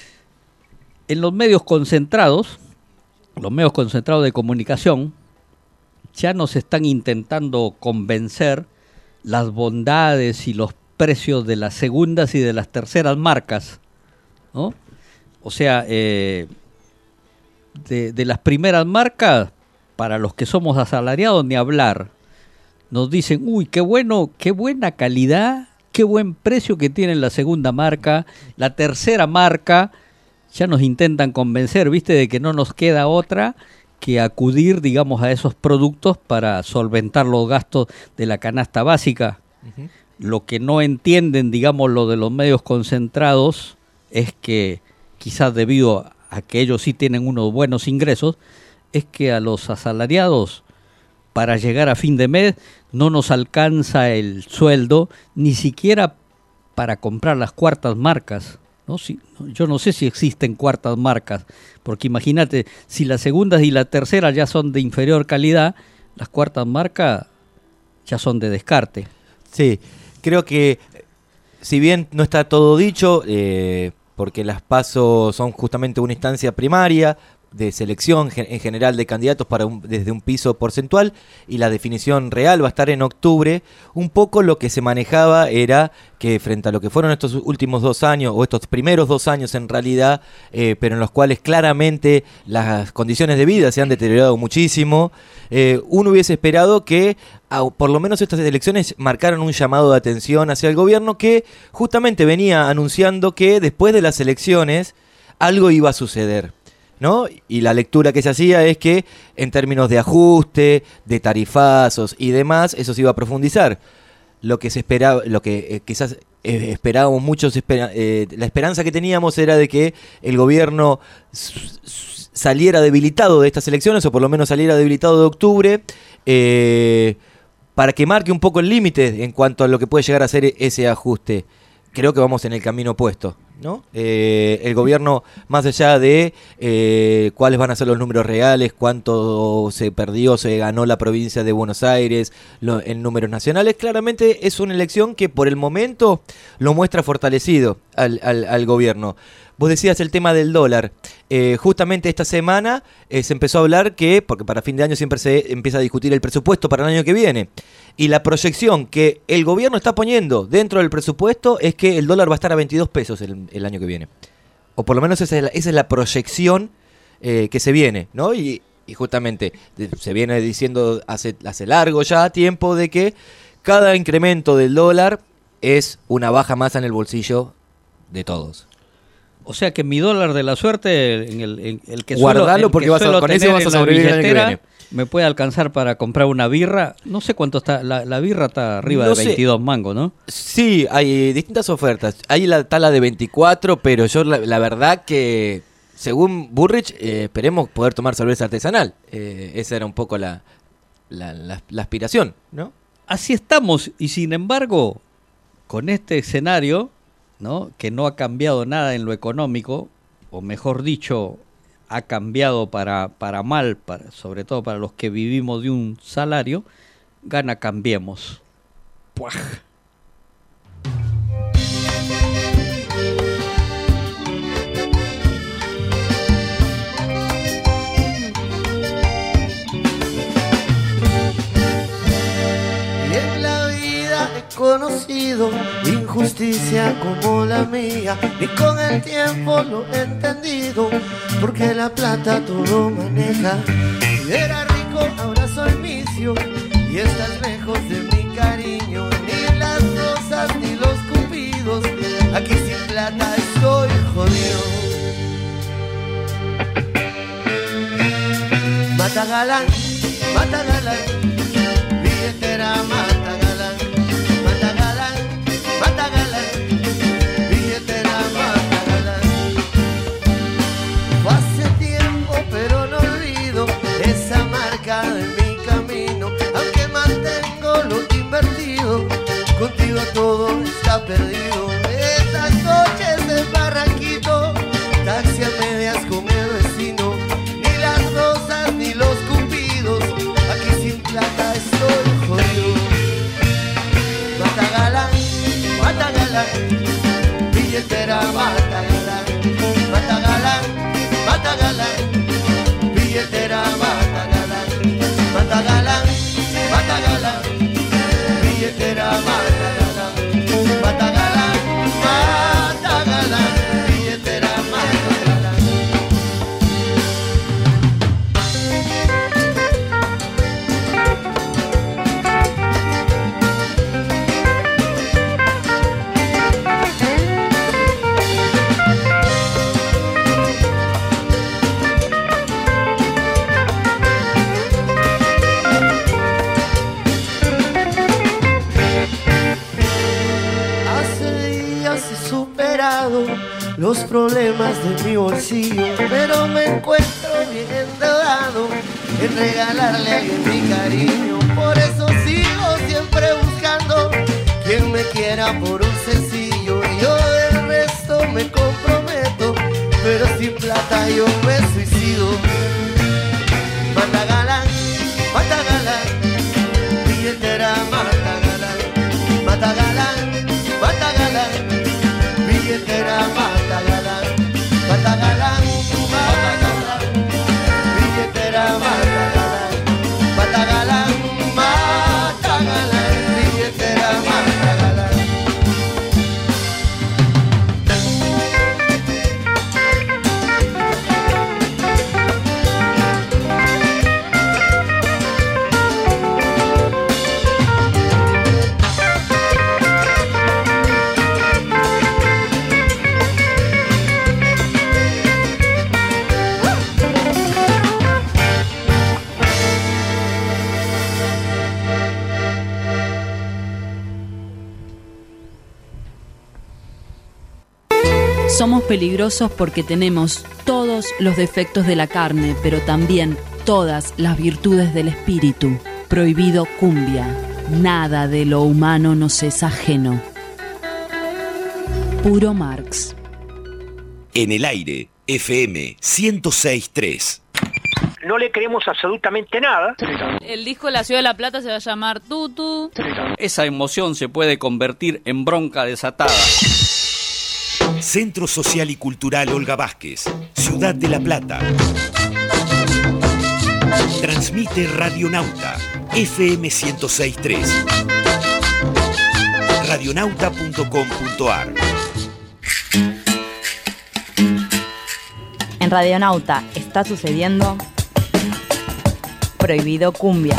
En los medios concentrados, los medios concentrados de comunicación, ya nos están intentando convencer las bondades y los precios de las segundas y de las terceras marcas, ¿no? O sea, eh, de, de las primeras marcas, para los que somos asalariados, ni hablar. Nos dicen, uy, qué bueno, qué buena calidad, qué buen precio que tiene la segunda marca. La tercera marca, ya nos intentan convencer, ¿viste?, de que no nos queda otra que acudir, digamos, a esos productos para solventar los gastos de la canasta básica. Uh-huh. Lo que no entienden, digamos, lo de los medios concentrados, es que quizás debido a que ellos sí tienen unos buenos ingresos, es que a los asalariados, para llegar a fin de mes, no nos alcanza el sueldo ni siquiera para comprar las cuartas marcas, ¿no? Si, yo no sé si existen cuartas marcas, porque imagínate, si las segundas y la tercera ya son de inferior calidad, las cuartas marcas ya son de descarte. Sí, creo que si bien no está todo dicho, eh, porque las PASO son justamente una instancia primaria de selección en general de candidatos para un, desde un piso porcentual, y la definición real va a estar en octubre. Un poco lo que se manejaba era que frente a lo que fueron estos últimos dos años, o estos primeros dos años en realidad, eh, pero en los cuales claramente las condiciones de vida se han deteriorado muchísimo, eh, uno hubiese esperado que a, por lo menos estas elecciones marcaran un llamado de atención hacia el gobierno, que justamente venía anunciando que después de las elecciones algo iba a suceder, ¿no? Y la lectura que se hacía es que en términos de ajuste, de tarifazos y demás, eso se iba a profundizar. Lo que se esperaba, lo que eh, quizás eh, esperábamos muchos, espera, eh, la esperanza que teníamos era de que el gobierno s- s- saliera debilitado de estas elecciones, o por lo menos saliera debilitado de octubre, eh, para que marque un poco el límite en cuanto a lo que puede llegar a ser ese ajuste. Creo que vamos en el camino opuesto, ¿no? Eh, el gobierno, más allá de eh, cuáles van a ser los números reales, cuánto se perdió, se ganó la provincia de Buenos Aires, lo, en números nacionales, claramente es una elección que por el momento lo muestra fortalecido al, al, al gobierno. Vos decías el tema del dólar. Eh, justamente esta semana eh, se empezó a hablar que, porque para fin de año siempre se empieza a discutir el presupuesto para el año que viene, y la proyección que el gobierno está poniendo dentro del presupuesto es que el dólar va a estar a veintidós pesos el, el año que viene. O por lo menos esa es la, esa es la proyección eh, que se viene, ¿no? Y, y justamente de, se viene diciendo hace, hace largo ya tiempo de que cada incremento del dólar es una baja más en el bolsillo de todos. O sea que mi dólar de la suerte, en el, en el que guardalo, suelo, el porque que vas a, con eso vas a sobrevivir el año que viene. Me puede alcanzar para comprar una birra. No sé cuánto está. La, la birra está arriba no de veintidós mangos, ¿no? Sí, hay distintas ofertas. Hay la tala de veinticuatro, pero yo la, la verdad que, según Burrich, eh, esperemos poder tomar cerveza artesanal. Eh, esa era un poco la, la, la, la aspiración, ¿no? Así estamos, y sin embargo, con este escenario, ¿no?, que no ha cambiado nada en lo económico, o mejor dicho, ha cambiado para, para mal, para, sobre todo para los que vivimos de un salario, gana Cambiemos. ¡Puaj! Conocido injusticia como la mía, y con el tiempo lo he entendido, porque la plata todo maneja. Y era rico, ahora soy vicio, y estás lejos de mi cariño. Ni las rosas ni los cupidos, aquí sin plata estoy jodido. Mata galán, mata galán, billetera mata. Mata galán, billetera mata galán. Fue hace tiempo pero no olvido esa marca de mi camino. Aunque mantengo lo invertido, contigo todo está perdido. Esas noches de Barranquito, taxi a medias con el vecino. Ni las rosas ni los cupidos, aquí sin plata estoy jodido. Mata galán, mata galán, billetera mata galán, mata galán, mata galán, billetera mata galán, mata galán, mata galán, billetera mata galán, mata galán, mata galán, billetera mata galán. Los problemas de mi bolsillo, pero me encuentro bien endeudado en regalarle a alguien mi cariño. Por eso sigo siempre buscando quien me quiera por un sencillo. Yo del resto me comprometo, pero sin plata yo me suicido. Mata galán, mata galán, billetera mata galán, mata galán, mata galán, billetera mata galán, mata galán, mata galán, billetera mata galán, mata galán, mata galán, billetera mata galán. Somos peligrosos porque tenemos todos los defectos de la carne, pero también todas las virtudes del espíritu. Prohibido cumbia. Nada de lo humano nos es ajeno. Puro Marx. En el aire, F M ciento seis punto tres. No le creemos absolutamente nada. El disco La Ciudad de la Plata se va a llamar Tutu. Esa emoción se puede convertir en bronca desatada. Centro Social y Cultural Olga Vázquez, Ciudad de la Plata. Transmite Radionauta, F M ciento seis punto tres. radionauta punto com punto a r. En Radionauta está sucediendo Prohibido Cumbia.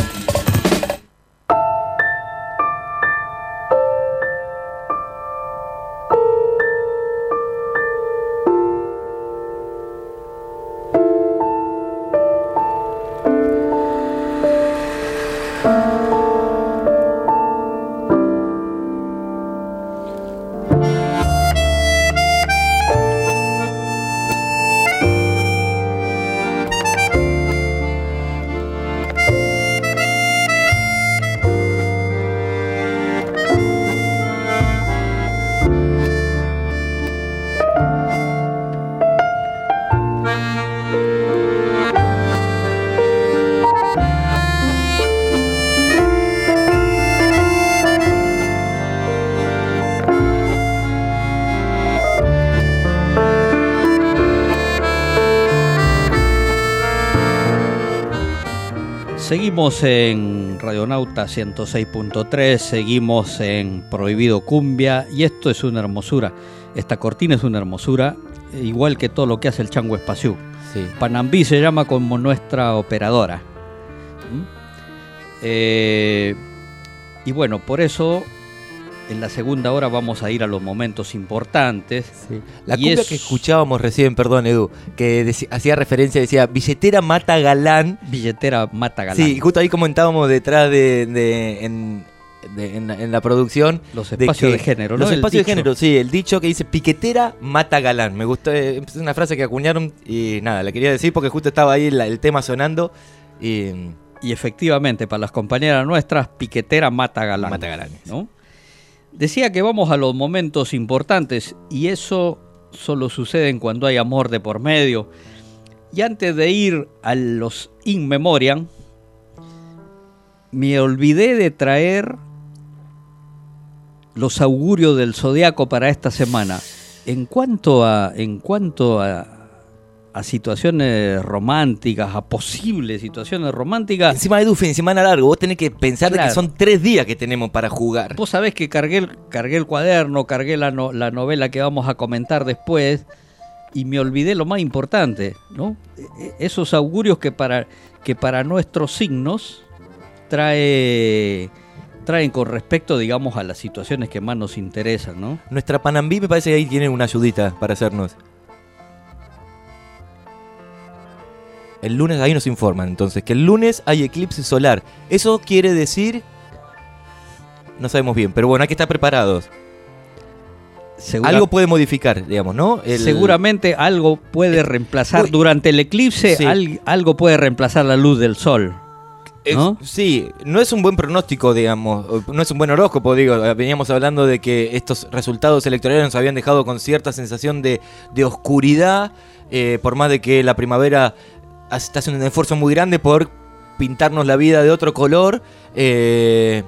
Seguimos en Radionauta ciento seis punto tres, seguimos en Prohibido Cumbia y esto es una hermosura. Esta cortina es una hermosura, igual que todo lo que hace el Chango Espaciú. Sí. Panambí se llama como nuestra operadora. ¿Mm? Eh, y bueno, por eso en la segunda hora vamos a ir a los momentos importantes. Sí. La y cumbia es... que escuchábamos recién, perdón Edu, que decía, hacía referencia, decía billetera mata galán. Billetera mata galán. Sí, justo ahí comentábamos detrás de, de, en, de en, en la producción. Los espacios de, que, de género, ¿no? Los el espacios dicho. de género, sí, el dicho que dice piquetera mata galán. Me gustó, es una frase que acuñaron y nada, la quería decir porque justo estaba ahí la, el tema sonando y... Y efectivamente, para las compañeras nuestras, piquetera mata galán. Mata galán, ¿no? Decía que vamos a los momentos importantes y eso solo sucede cuando hay amor de por medio. Y antes de ir a los in memoriam, me olvidé de traer los augurios del zodiaco para esta semana. En cuanto a, en cuanto a, a situaciones románticas, a posibles situaciones románticas. Encima de fin de semana largo, vos tenés que pensar claro. de que son tres días que tenemos para jugar. Vos sabés que cargué el, cargué el cuaderno, cargué la, no, la novela que vamos a comentar después y me olvidé lo más importante, ¿no? Esos augurios que para, que para nuestros signos trae... traen con respecto, digamos, a las situaciones que más nos interesan, ¿no? Nuestra Panambí me parece que ahí tiene una ayudita para hacernos. El lunes ahí nos informan, entonces, que el lunes hay eclipse solar. Eso quiere decir... No sabemos bien, pero bueno, hay que estar preparados. Segura... Algo puede modificar, digamos, ¿no? El... Seguramente algo puede reemplazar, Uy. durante el eclipse, sí. al, algo puede reemplazar la luz del sol. ¿No? Es, sí, no es un buen pronóstico, digamos, no es un buen horóscopo, digo, veníamos hablando de que estos resultados electorales nos habían dejado con cierta sensación de, de oscuridad, eh, por más de que la primavera está haciendo un esfuerzo muy grande por pintarnos la vida de otro color, eh,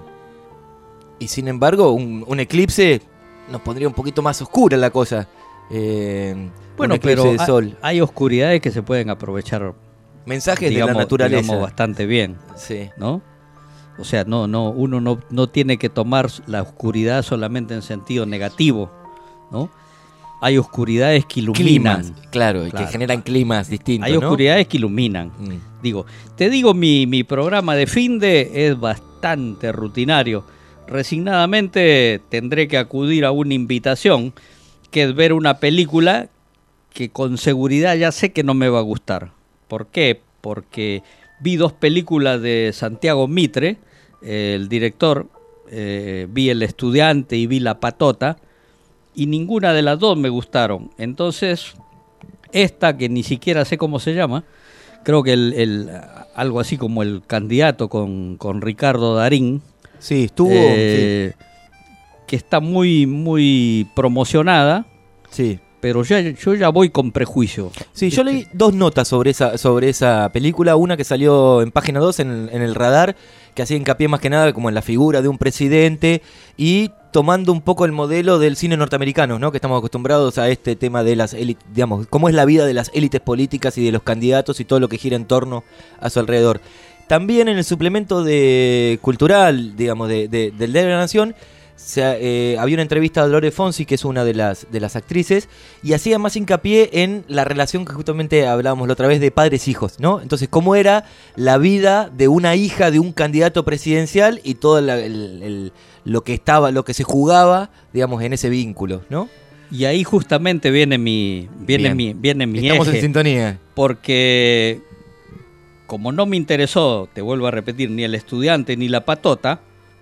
y sin embargo un, un eclipse nos pondría un poquito más oscura la cosa. Eh, bueno, pero de sol. Hay, hay oscuridades que se pueden aprovechar. Mensajes digamos, de la naturaleza. Digamos, bastante bien, sí. ¿no? O sea, no, no, uno no, no tiene que tomar la oscuridad solamente en sentido negativo, ¿no? Hay oscuridades que iluminan. Climas, claro, claro, que generan climas distintos, Hay ¿no? oscuridades que iluminan. Mm. Digo, te digo, mi, mi programa de fin de es bastante rutinario. Resignadamente tendré que acudir a una invitación, que es ver una película que con seguridad ya sé que no me va a gustar. ¿Por qué? Porque vi dos películas de Santiago Mitre, eh, el director, eh, vi El Estudiante y vi La Patota, y ninguna de las dos me gustaron. Entonces, esta que ni siquiera sé cómo se llama, creo que el, el algo así como El Candidato con, con Ricardo Darín, sí, estuvo, eh, sí. que está muy, muy promocionada. Sí. Pero ya, yo ya voy con prejuicio. Sí, yo leí dos notas sobre esa, sobre esa película. Una que salió en página dos, en, en el Radar, que hacía hincapié más que nada como en la figura de un presidente y tomando un poco el modelo del cine norteamericano, ¿no? Que estamos acostumbrados a este tema de las élites, digamos, cómo es la vida de las élites políticas y de los candidatos y todo lo que gira en torno a su alrededor. También en el suplemento de cultural, digamos, de, de, del Día de la Nación, Se, eh, había una entrevista a Dolores Fonsi, que es una de las, de las actrices, y hacía más hincapié en la relación que justamente hablábamos la otra vez de padres-hijos, ¿no? Entonces, cómo era la vida de una hija de un candidato presidencial y todo la, el, el, lo que estaba, lo que se jugaba, digamos, en ese vínculo, ¿no? Y ahí justamente viene mi, viene Bien. mi, viene mi Estamos eje, en sintonía. Porque como no me interesó, te vuelvo a repetir, ni El Estudiante ni La Patota,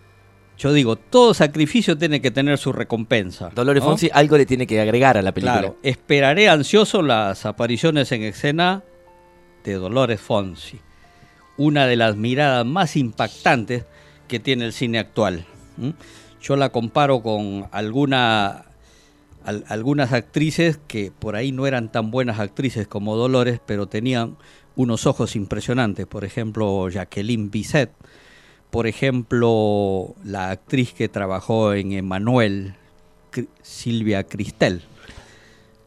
yo digo, todo sacrificio tiene que tener su recompensa. Dolores ¿no? Fonsi algo le tiene que agregar a la película. Claro, esperaré ansioso las apariciones en escena de Dolores Fonsi, una de las miradas más impactantes que tiene el cine actual. ¿Mm? Yo la comparo con alguna, al, algunas actrices que por ahí no eran tan buenas actrices como Dolores, pero tenían unos ojos impresionantes. Por ejemplo, Jacqueline Bisset. Por ejemplo, la actriz que trabajó en Emanuel, Silvia Cristel.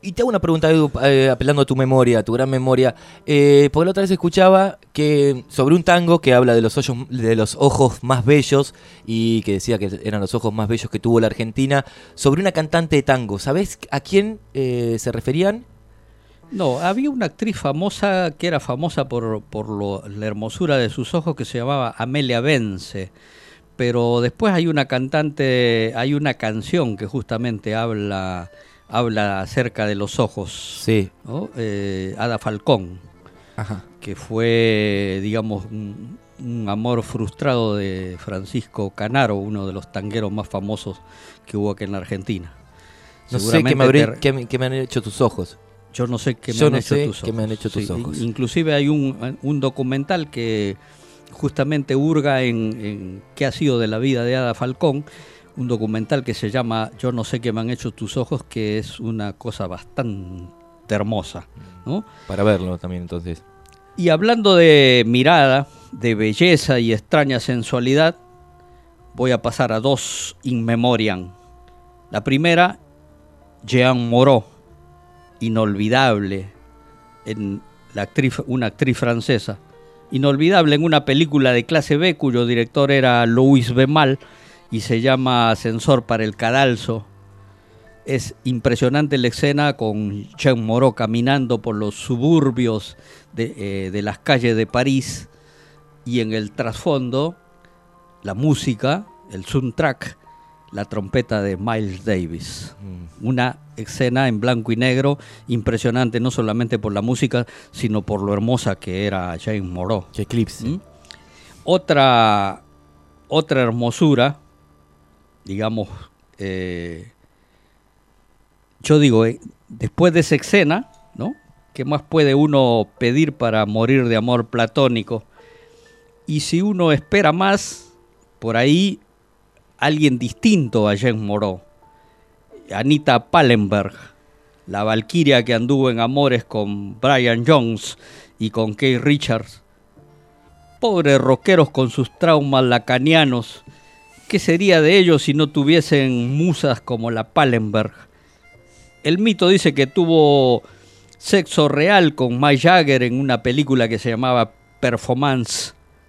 Y te hago una pregunta, Edu, eh, apelando a tu memoria, a tu gran memoria. Eh, porque la otra vez escuchaba que sobre un tango que habla de los, ojos, de los ojos más bellos y que decía que eran los ojos más bellos que tuvo la Argentina, sobre una cantante de tango. ¿Sabés a quién eh, se referían? No, había una actriz famosa que era famosa por, por lo, la hermosura de sus ojos que se llamaba Amelia Bence. Pero después hay una cantante, hay una canción que justamente habla... habla acerca de los ojos, sí. ¿no? eh, Ada Falcón, Ajá. que fue, digamos, un, un amor frustrado de Francisco Canaro, uno de los tangueros más famosos que hubo aquí en la Argentina. No sé qué me, habré, te... qué, me, qué me han hecho tus ojos. Yo no sé qué me, Yo han, no hecho sé tus qué me han hecho tus sí, ojos. Inclusive hay un, un documental que justamente hurga en, en qué ha sido de la vida de Ada Falcón, un documental que se llama Yo no sé qué me han hecho tus ojos, que es una cosa bastante hermosa, ¿no? Para verlo también, entonces. Y hablando de mirada, de belleza y extraña sensualidad, voy a pasar a dos in memoriam. La primera, Jeanne Moreau, inolvidable, en la actriz, una actriz francesa, inolvidable en una película de clase B cuyo director era Louis B. Malle, y se llama Ascensor para el Cadalso. Es impresionante la escena con Jeanne Moreau caminando por los suburbios de, eh, de las calles de París, y en el trasfondo la música, el soundtrack, la trompeta de Miles Davis. Mm. Una escena en blanco y negro impresionante, no solamente por la música, sino por lo hermosa que era Jeanne Moreau. ¡Qué eclipse! ¿Mm? Otra, otra hermosura, digamos, eh, yo digo, eh, después de esa escena, ¿no? ¿Qué más puede uno pedir para morir de amor platónico? Y si uno espera más, por ahí alguien distinto a Jeanne Moreau, Anita Pallenberg, la valquiria que anduvo en amores con Brian Jones y con Keith Richards. Pobres rockeros con sus traumas lacanianos. ¿Qué sería de ellos si no tuviesen musas como la Pallenberg? El mito dice que tuvo sexo real con Mick Jagger en una película que se llamaba Performance,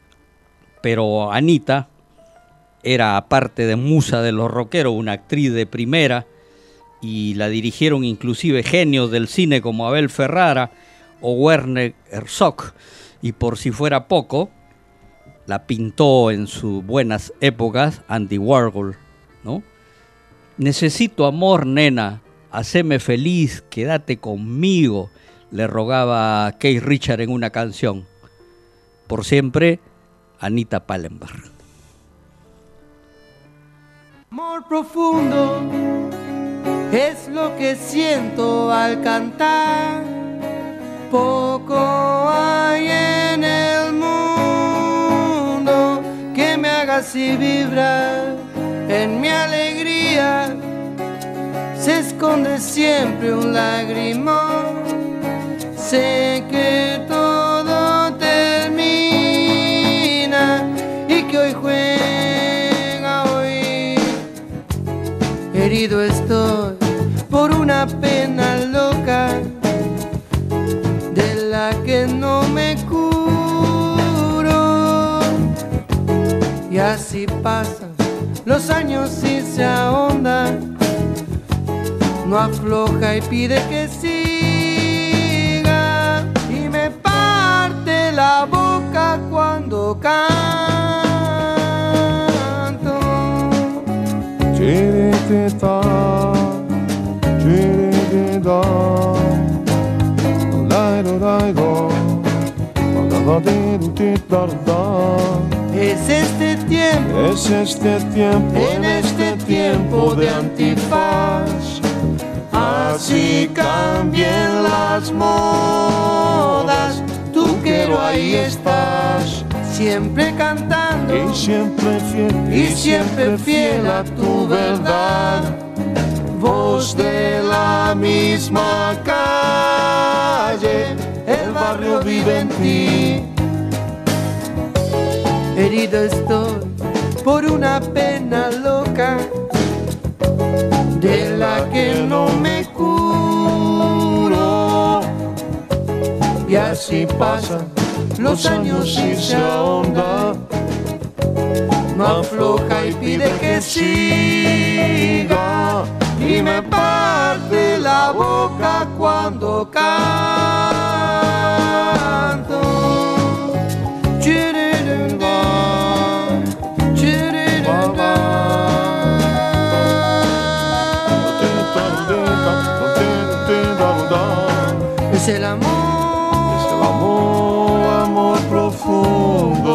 pero Anita era, aparte de musa de los rockeros, una actriz de primera, y la dirigieron inclusive genios del cine como Abel Ferrara o Werner Herzog, y por si fuera poco, la pintó en sus buenas épocas Andy Warhol, ¿no? Necesito amor, nena, haceme feliz, quédate conmigo, le rogaba Keith Richards en una canción. Por siempre, Anita Pallenberg. Amor profundo es lo que siento al cantar. Poco hay en el mundo que me haga así vibrar. En mi alegría se esconde siempre un lagrimón. Sé que todo termina y que hoy juega hoy. Herido estoy por una pena loca de la que no me curo. Y así pasan los años y se ahondan. No afloja y pide que siga, y me parte la boca cuando canto. Chiritita, chiritita, laido, laido, es este tiempo, es este tiempo, en este tiempo de antifaz. Así cambien las modas, tú quiero ahí estás, siempre cantando y siempre fiel, y siempre fiel a tu verdad. Voz de la misma calle, el barrio vive en ti. Herido estoy por una pena loca de la que no me curo. y así pasan los años y se ahonda. No afloja y pide que siga y me parte la boca cuando canto. Chiririmbá, chiririmbá. Es el amor, es el amor, amor profundo.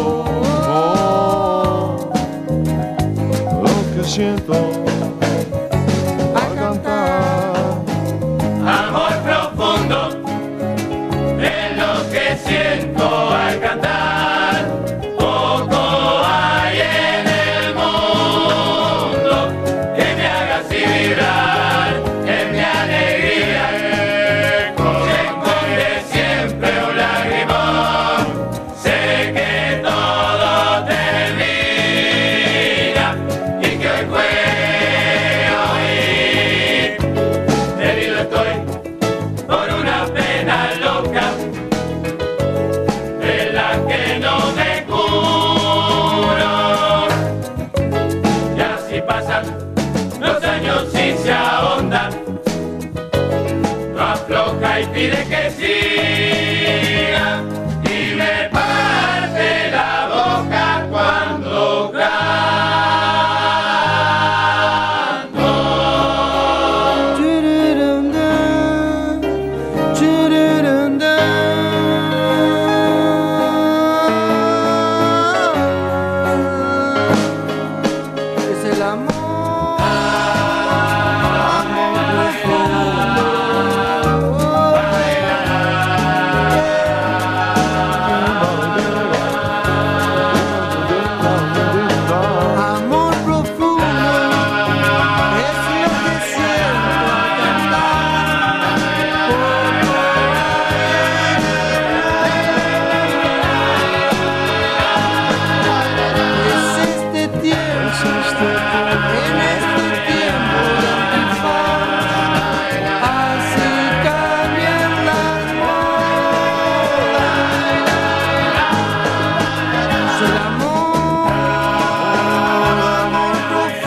Siento al cantar. Amor profundo es lo que siento al cantar. Poco hay en el mundo que me haga así vibrar, en mi alegría se esconde siempre un lagrimón. Sé que todo termina y que hoy fue hoy. Herido estoy por una pena loca de la que no me curo. Y así pasan los años y se ahondan. No afloja y pide que siga y me parte la boca cuando canto. Chiririmbá, chiririmbá. Es el amor, amor profundo. Amor profundo es lo que siento al cantar. Es este tiempo, en este tiempo de antifaz, así cambian las modas. Es el amor, amor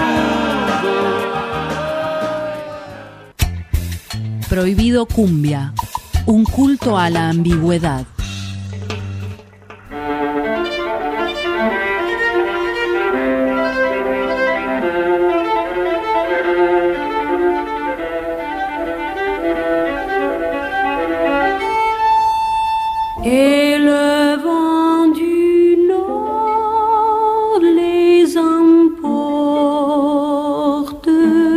profundo. Prohibido cumbia, un culto a la ambigüedad. Et le vent du nord les emporte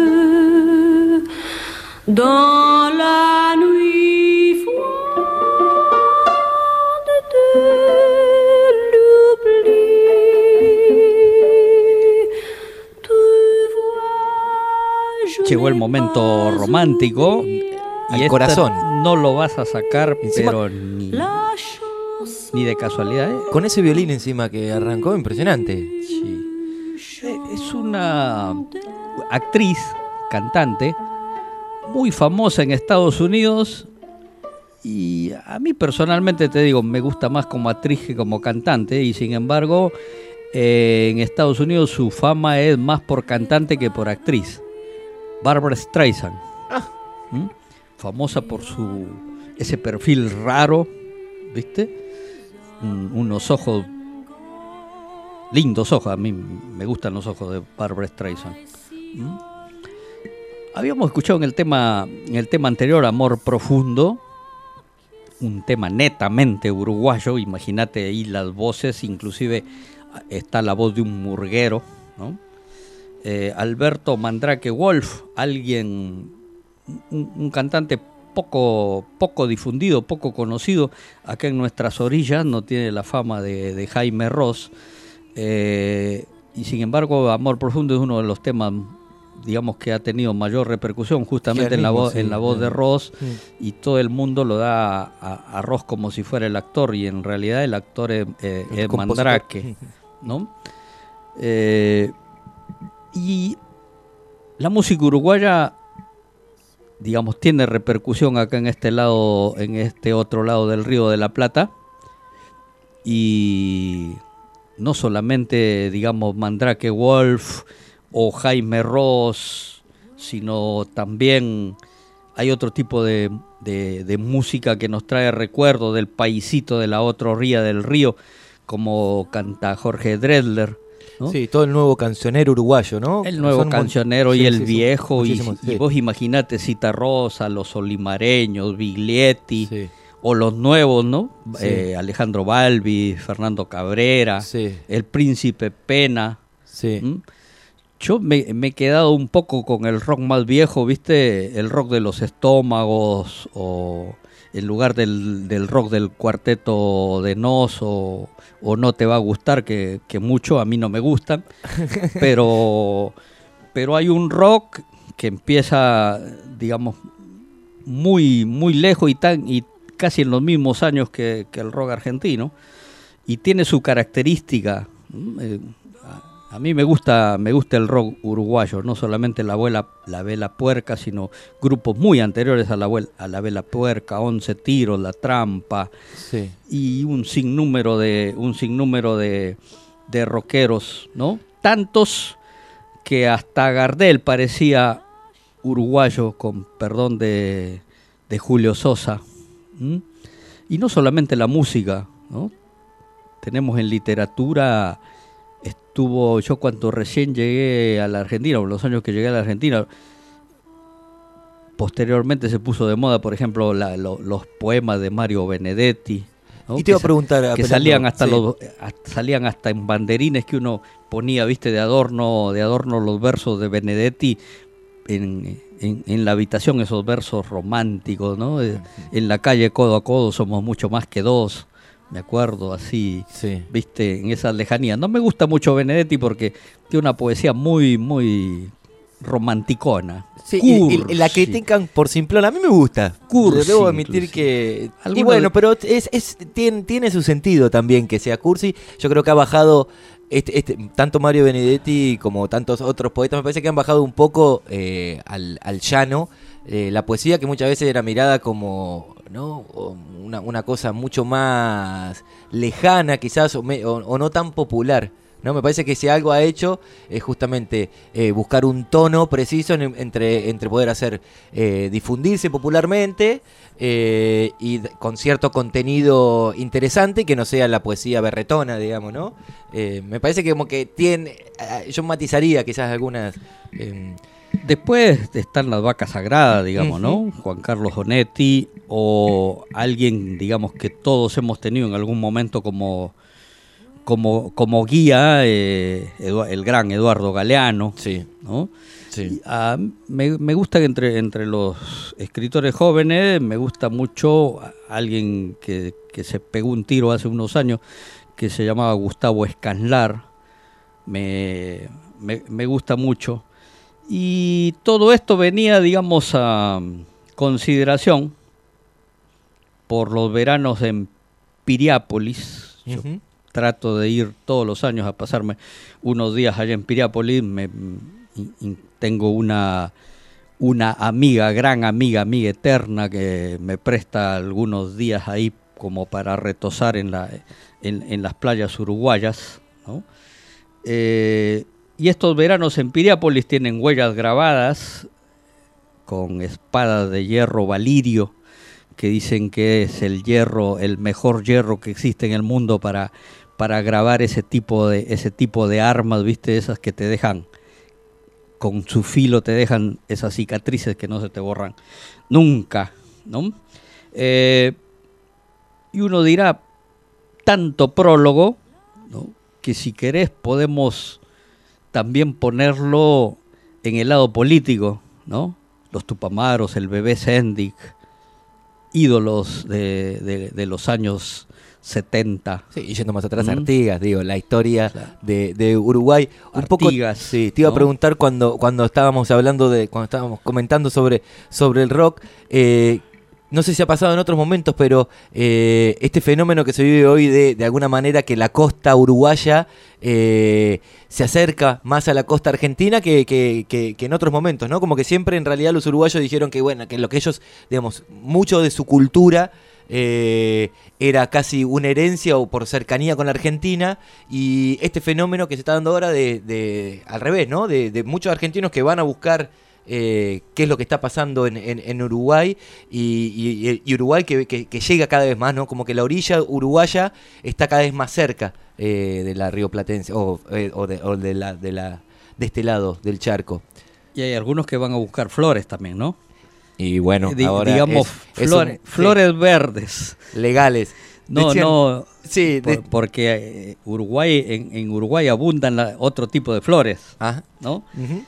dans la nuit froide de l'oubli. Tu vois, je Llegó el momento romántico Al y esta corazón. no lo vas a sacar, Encima- pero ni, ni de casualidad, ¿eh? Con ese violín encima que arrancó, impresionante. Sí. Eh, Es una actriz, cantante, muy famosa en Estados Unidos y a mí personalmente, te digo, me gusta más como actriz que como cantante y sin embargo eh, en Estados Unidos su fama es más por cantante que por actriz. Barbra Streisand. ¿Mm? Famosa por su ese perfil raro, ¿viste? Un- unos ojos, lindos ojos, a mí me gustan los ojos de Barbra Streisand. ¿Mm? Habíamos escuchado en el tema, en el tema anterior, Amor Profundo, un tema netamente uruguayo, imagínate ahí las voces, inclusive está la voz de un murguero, ¿no? Eh, Alberto Mandrake Wolf, alguien, un, un cantante poco, poco difundido, poco conocido acá en nuestras orillas, no tiene la fama de, de Jaime Ross, eh, y sin embargo Amor Profundo es uno de los temas, digamos, que ha tenido mayor repercusión justamente en la, mismo, voz, sí, en la voz sí. de Ross, Sí. y todo el mundo lo da a, a Ross como si fuera el actor, y en realidad el actor es, eh, El es compositor. Mandrake, ¿no? Eh, y la música uruguaya digamos, tiene repercusión acá en este lado, en este otro lado del Río de la Plata. Y no solamente, digamos, Mandrake Wolf o Jaime Ross, sino también hay otro tipo de, de, de música que nos trae recuerdo del paisito de la otra orilla del río, como canta Jorge Drexler, ¿no? Sí, todo el nuevo cancionero uruguayo, ¿no? El nuevo Son cancionero sí, y el sí, viejo, y, sí. y vos imaginate Cita Rosa, los Olimareños, Biglietti, sí. O los nuevos, ¿no? Sí. Eh, Alejandro Balbi, Fernando Cabrera, sí. El Príncipe Pena. Sí. ¿Mm? Yo me, me he quedado un poco con el rock más viejo, ¿viste? El rock de los Estómagos, o en lugar del, del rock del Cuarteto de Nos, o, o No Te Va a Gustar, que, que mucho, a mí no me gustan, pero, pero hay un rock que empieza, digamos, muy, muy lejos y, tan, y casi en los mismos años que, que el rock argentino, y tiene su característica. Eh, A mí me gusta me gusta el rock uruguayo, no solamente la, abuela, la Vela Puerca, sino grupos muy anteriores a la, a la Vela Puerca, Once Tiros, La Trampa, sí. Y un sinnúmero de un sinnúmero de, de rockeros, ¿no? Tantos que hasta Gardel parecía uruguayo, con perdón de, de Julio Sosa. ¿Mm? Y no solamente la música, ¿no? Tenemos en literatura... Estuvo, yo cuando recién llegué a la Argentina, o los años que llegué a la Argentina, posteriormente se puso de moda, por ejemplo, la, lo, los poemas de Mario Benedetti, ¿no? Y te iba a preguntar, que apelando, salían hasta sí. los hasta, salían hasta en banderines que uno ponía, viste, de adorno, de adorno los versos de Benedetti en, en, en la habitación, esos versos románticos, ¿no? Uh-huh. En la calle codo a codo somos mucho más que dos. Me acuerdo así, sí. Viste, en esa lejanía. No me gusta mucho Benedetti porque tiene una poesía muy, muy romanticona. Sí, y, y la critican por simplón. A mí me gusta. Cursi, debo admitir incluso. Que... Alguno Y bueno, de... pero es, es, tiene, tiene su sentido también que sea cursi. Yo creo que ha bajado... Este, este, tanto Mario Benedetti como tantos otros poetas, me parece que han bajado un poco eh, al, al llano. Eh, la poesía que muchas veces era mirada como, ¿no? Una, una cosa mucho más lejana quizás, o, me, o, o no tan popular, ¿no? Me parece que si algo ha hecho es justamente eh, buscar un tono preciso en, entre, entre poder hacer eh, difundirse popularmente eh, y con cierto contenido interesante, que no sea la poesía berretona, digamos, ¿no? Eh, me parece que como que tiene, yo matizaría quizás algunas... Eh, Después están las vacas sagradas, digamos, uh-huh. ¿no? Juan Carlos Onetti, o alguien, digamos, que todos hemos tenido en algún momento como, como, como guía, eh, Edu- el gran Eduardo Galeano, sí. ¿no? Sí. Uh, me, me gusta que entre, entre los escritores jóvenes, me gusta mucho alguien que, que se pegó un tiro hace unos años, que se llamaba Gustavo Escanlar, me, me, me gusta mucho. Y todo esto venía, digamos, a consideración por los veranos en Piriápolis. Yo uh-huh. trato de ir todos los años a pasarme unos días allá en Piriápolis. Me, y, y tengo una, una amiga, gran amiga, amiga eterna, que me presta algunos días ahí como para retosar en, la, en, en las playas uruguayas, ¿no? Eh, Y estos veranos en Piriápolis tienen huellas grabadas con espadas de hierro valirio, que dicen que es el hierro, el mejor hierro que existe en el mundo para, para grabar ese tipo de, ese tipo de armas, ¿viste? Esas que te dejan, con su filo te dejan esas cicatrices que no se te borran nunca, ¿no? Eh, y uno dirá, tanto prólogo, ¿no? Que si querés podemos... también ponerlo en el lado político, ¿no? Los Tupamaros, el Bebé Sendik, ídolos de, de, de los años setenta. Sí, y yendo más atrás, ¿Mm? Artigas, digo, la historia claro. de, de Uruguay. Un Artigas, poco, sí, te iba ¿no? a preguntar cuando, cuando estábamos hablando de, cuando estábamos comentando sobre, sobre el rock, eh, no sé si ha pasado en otros momentos, pero eh, este fenómeno que se vive hoy de, de alguna manera que la costa uruguaya eh, se acerca más a la costa argentina que, que, que, que en otros momentos, ¿no? Como que siempre en realidad los uruguayos dijeron que, bueno, que lo que ellos, digamos, mucho de su cultura eh, era casi una herencia o por cercanía con la Argentina, y este fenómeno que se está dando ahora de, de al revés, ¿no? De, de muchos argentinos que van a buscar Eh, qué es lo que está pasando en, en, en Uruguay y, y, y Uruguay que, que, que llega cada vez más, ¿no? Como que la orilla uruguaya está cada vez más cerca eh, de la rioplatense o, eh, o, de, o de, la, de, la, de este lado del charco. Y hay algunos que van a buscar flores también, ¿no? Y bueno, Di- ahora digamos es, flores, es un, flores sí, verdes. legales. No, Decían, no, sí, por, de, porque eh, Uruguay en, en Uruguay abundan la, otro tipo de flores, ajá, ¿no? Uh-huh.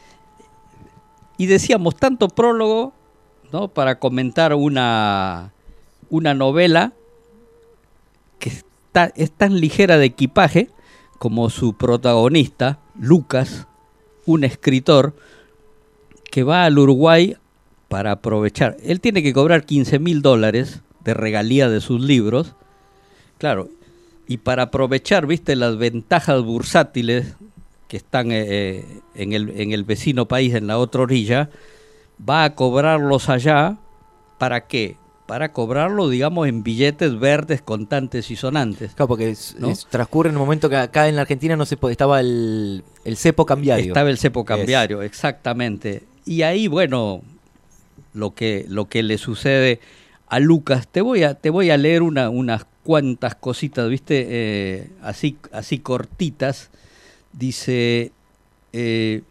Y decíamos, tanto prólogo, ¿no? Para comentar una, una novela que está, es tan ligera de equipaje como su protagonista, Lucas, un escritor que va al Uruguay para aprovechar. Él tiene que cobrar quince mil dólares de regalía de sus libros, claro, y para aprovechar, viste, las ventajas bursátiles que están eh, en, el, en el vecino país, en la otra orilla, va a cobrarlos allá. ¿Para qué? Para cobrarlo, digamos, en billetes verdes, contantes y sonantes. Claro, porque es, ¿no? es, transcurre en un momento que acá en la Argentina no se puede, estaba el, el cepo cambiario. Estaba el cepo cambiario, es. exactamente. Y ahí, bueno, lo que, lo que le sucede a Lucas, te voy a, te voy a leer una, unas cuantas cositas, ¿viste? Eh, así, así cortitas. Dice, eh,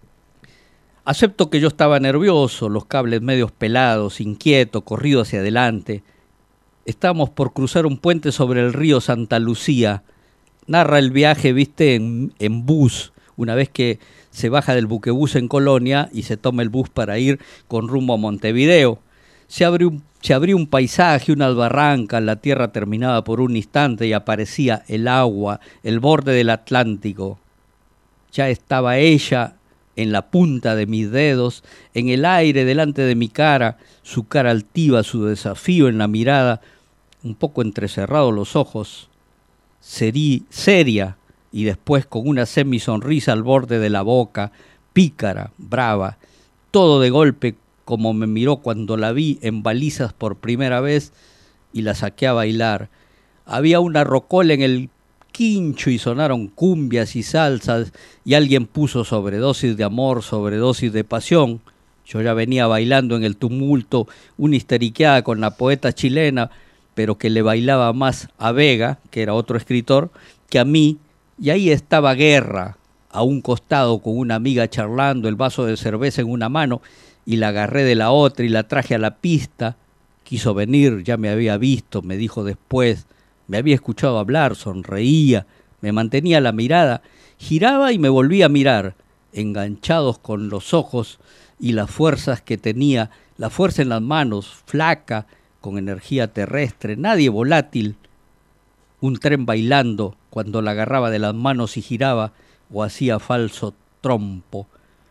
acepto que yo estaba nervioso, los cables medios pelados, inquieto, corrido hacia adelante. Estábamos por cruzar un puente sobre el río Santa Lucía. Narra el viaje, viste, en, en bus, una vez que se baja del buquebús en Colonia y se toma el bus para ir con rumbo a Montevideo. Se abrió un, se abrió un paisaje, unas barrancas, la tierra terminaba por un instante y aparecía el agua, el borde del Atlántico. Ya estaba ella en la punta de mis dedos, en el aire delante de mi cara, su cara altiva, su desafío en la mirada, un poco entrecerrados los ojos, serí, seria, y después con una semisonrisa al borde de la boca, pícara, brava, todo de golpe como me miró cuando la vi en balizas por primera vez y la saqué a bailar. Había una rocola en el quincho y sonaron cumbias y salsas y alguien puso sobredosis de amor, sobredosis de pasión. Yo ya venía bailando en el tumulto una histeriqueada con la poeta chilena, pero que le bailaba más a Vega, que era otro escritor, que a mí, y ahí estaba Guerra, a un costado con una amiga charlando, el vaso de cerveza en una mano, y la agarré de la otra y la traje a la pista. Quiso venir, ya me había visto, me dijo después. Me había escuchado hablar, sonreía, me mantenía la mirada, giraba y me volvía a mirar, enganchados con los ojos y las fuerzas que tenía, la fuerza en las manos, flaca, con energía terrestre, nadie volátil. Un tren bailando cuando la agarraba de las manos y giraba o hacía falso trompo.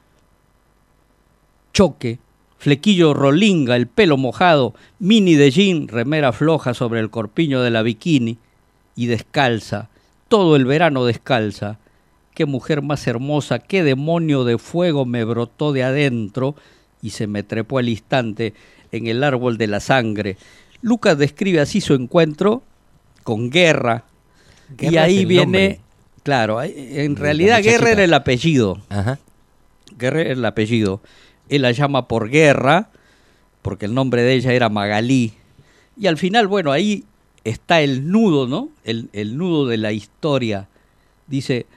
Choque, flequillo rolinga, el pelo mojado, mini de jean, remera floja sobre el corpiño de la bikini y descalza, todo el verano descalza. Qué mujer más hermosa, qué demonio de fuego me brotó de adentro y se me trepó al instante en el árbol de la sangre. Lucas describe así su encuentro con Guerra, Guerra y ahí viene, nombre. Claro, en realidad Guerra era el apellido. Ajá. Guerra era el apellido. Él la llama por Guerra, porque el nombre de ella era Magalí. Y al final, bueno, ahí está el nudo, ¿no? El, el nudo de la historia. Dice,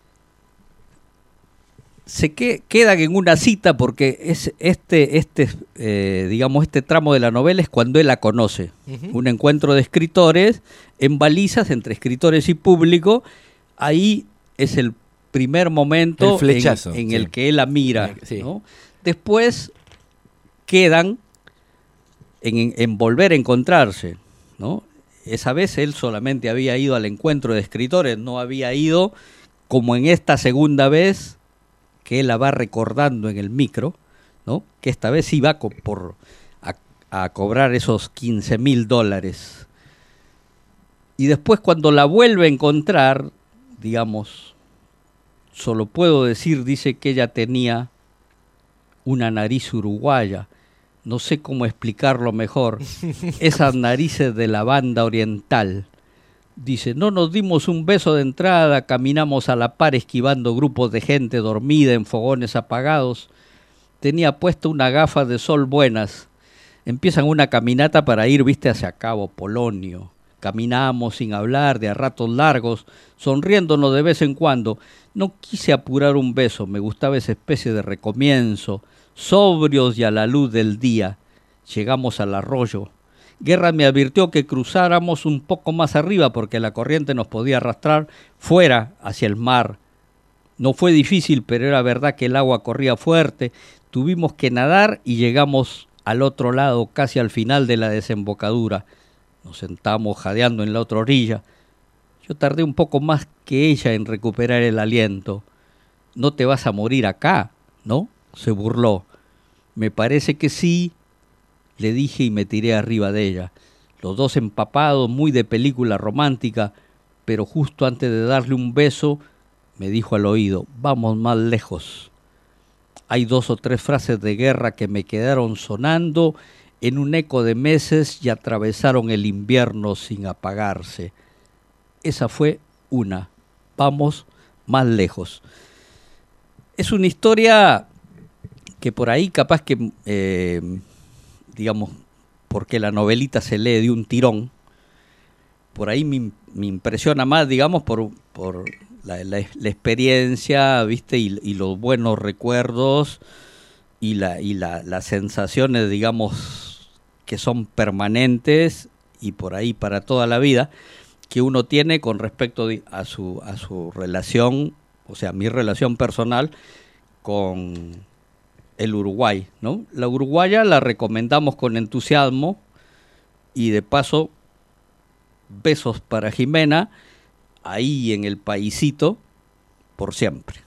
se que, quedan en una cita porque es este, este eh, digamos, este tramo de la novela es cuando él la conoce. Uh-huh. Un encuentro de escritores en balizas entre escritores y público. Ahí es el primer momento el flechazo, en, en sí. el que él la mira, sí. ¿no? Después quedan en, en, en volver a encontrarse, ¿no? Esa vez él solamente había ido al encuentro de escritores, no había ido como en esta segunda vez que él la va recordando en el micro, ¿no? Que esta vez iba por, a, a cobrar esos quince mil dólares. Y después cuando la vuelve a encontrar, digamos, solo puedo decir, dice que ella tenía una nariz uruguaya. No sé cómo explicarlo mejor. Esas narices de la banda oriental. Dice, no nos dimos un beso de entrada, caminamos a la par esquivando grupos de gente dormida en fogones apagados. Tenía puesta una gafa de sol buenas. Empiezan una caminata para ir, viste, hacia Cabo Polonio. Caminamos sin hablar, de a ratos largos, sonriéndonos de vez en cuando. No quise apurar un beso, me gustaba esa especie de recomienzo, sobrios y a la luz del día. Llegamos al arroyo. Guerra me advirtió que cruzáramos un poco más arriba porque la corriente nos podía arrastrar fuera hacia el mar. No fue difícil, pero era verdad que el agua corría fuerte. Tuvimos que nadar y llegamos al otro lado, casi al final de la desembocadura. Nos sentamos jadeando en la otra orilla. Yo tardé un poco más que ella en recuperar el aliento. No te vas a morir acá, ¿no? Se burló. Me parece que sí, le dije y me tiré arriba de ella. Los dos empapados, muy de película romántica, pero justo antes de darle un beso, me dijo al oído, vamos más lejos. Hay dos o tres frases de Guerra que me quedaron sonando en un eco de meses y atravesaron el invierno sin apagarse. Esa fue una. Vamos más lejos. Es una historia que por ahí capaz que, eh, digamos, porque la novelita se lee de un tirón, por ahí me, me impresiona más, digamos, por, por la, la, la experiencia, ¿viste? Y, y los buenos recuerdos y, la, y la, las sensaciones, digamos, que son permanentes y por ahí para toda la vida, que uno tiene con respecto a su, a su relación, o sea, mi relación personal con el Uruguay, ¿no? La uruguaya la recomendamos con entusiasmo y de paso, besos para Jimena, ahí en el paisito, por siempre.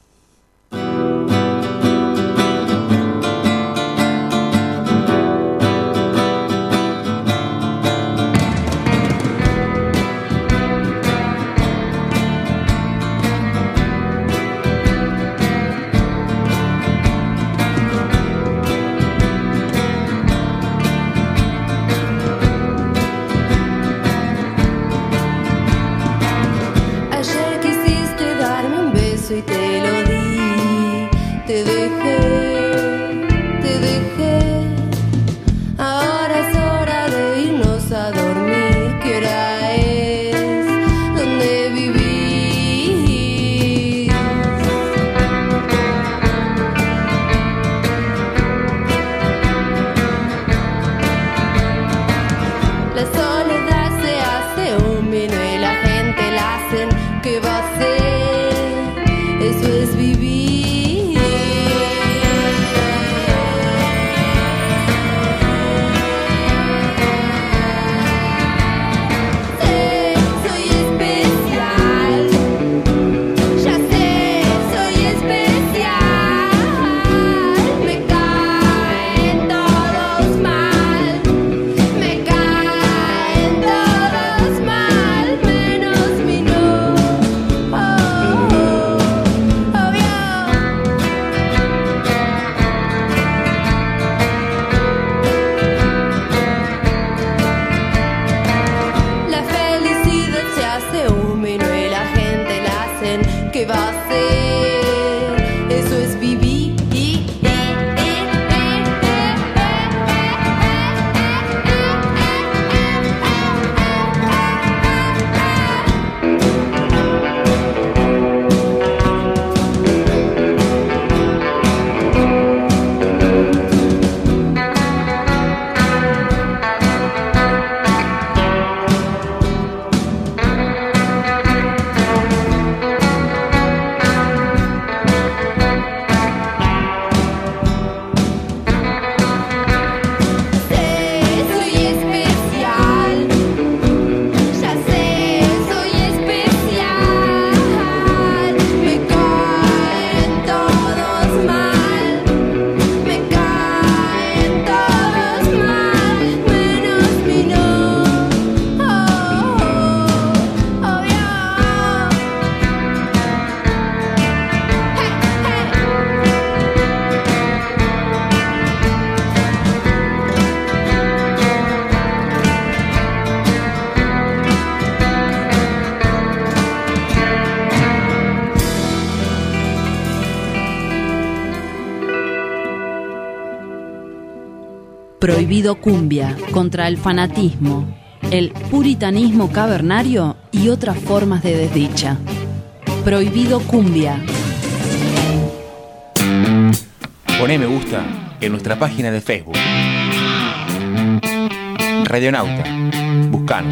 Y te lo Prohibido cumbia, contra el fanatismo, el puritanismo cavernario y otras formas de desdicha. Prohibido cumbia. Poné me gusta en nuestra página de Facebook. Radionauta. Buscanos.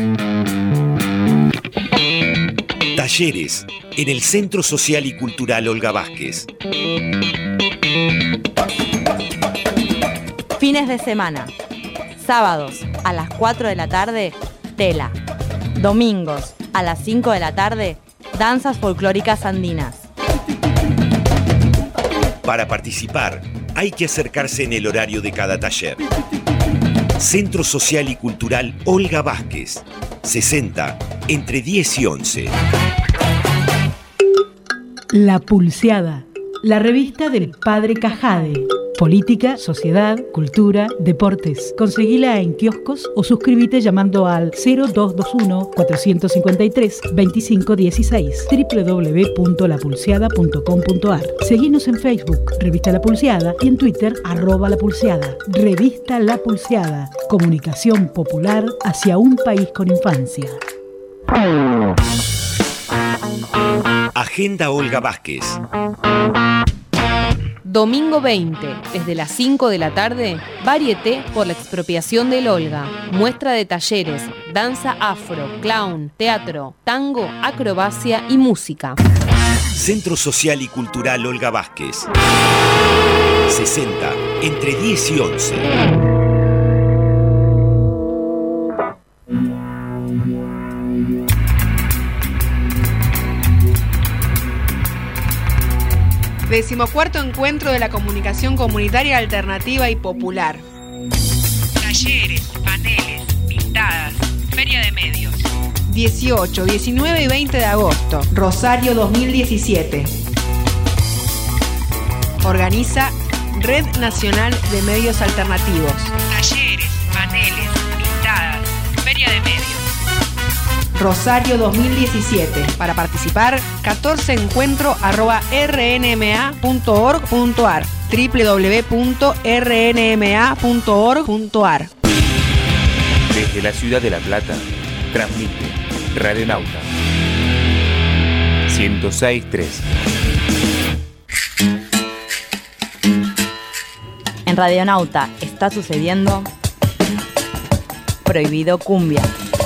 Talleres en el Centro Social y Cultural Olga Vázquez. Fines de semana. Sábados a las cuatro de la tarde, tela. Domingos a las cinco de la tarde, danzas folclóricas andinas. Para participar, hay que acercarse en el horario de cada taller. Centro Social y Cultural Olga Vázquez. sesenta, entre diez y once. La Pulseada, la revista del Padre Cajade. Política, sociedad, cultura, deportes. Conseguila en kioscos o suscríbete llamando al cero dos dos uno, cuatro cinco tres, dos cinco uno seis, doble u doble u doble u punto la pulseada punto com punto a r. Seguinos en Facebook, Revista La Pulseada, y en Twitter, arroba La Pulseada. Revista La Pulseada, comunicación popular hacia un país con infancia. Agenda Olga Vázquez. Domingo veinte, desde las cinco de la tarde, Varieté por la expropiación del Olga. Muestra de talleres, danza afro, clown, teatro, tango, acrobacia y música. Centro Social y Cultural Olga Vázquez. sesenta, entre diez y once. Decimocuarto encuentro de la comunicación comunitaria alternativa y popular. Talleres, paneles, pintadas, feria de medios. dieciocho, diecinueve y veinte de agosto, Rosario dos mil diecisiete. Organiza Red Nacional de Medios Alternativos. Talleres, paneles, pintadas, feria de medios. Rosario dos mil diecisiete. Para participar, catorce encuentro arroba r n m a punto org punto a r, doble u doble u doble u punto r n m a punto org punto a r. Desde la ciudad de La Plata, transmite Radionauta ciento seis punto tres. En Radionauta está sucediendo Prohibido Cumbia.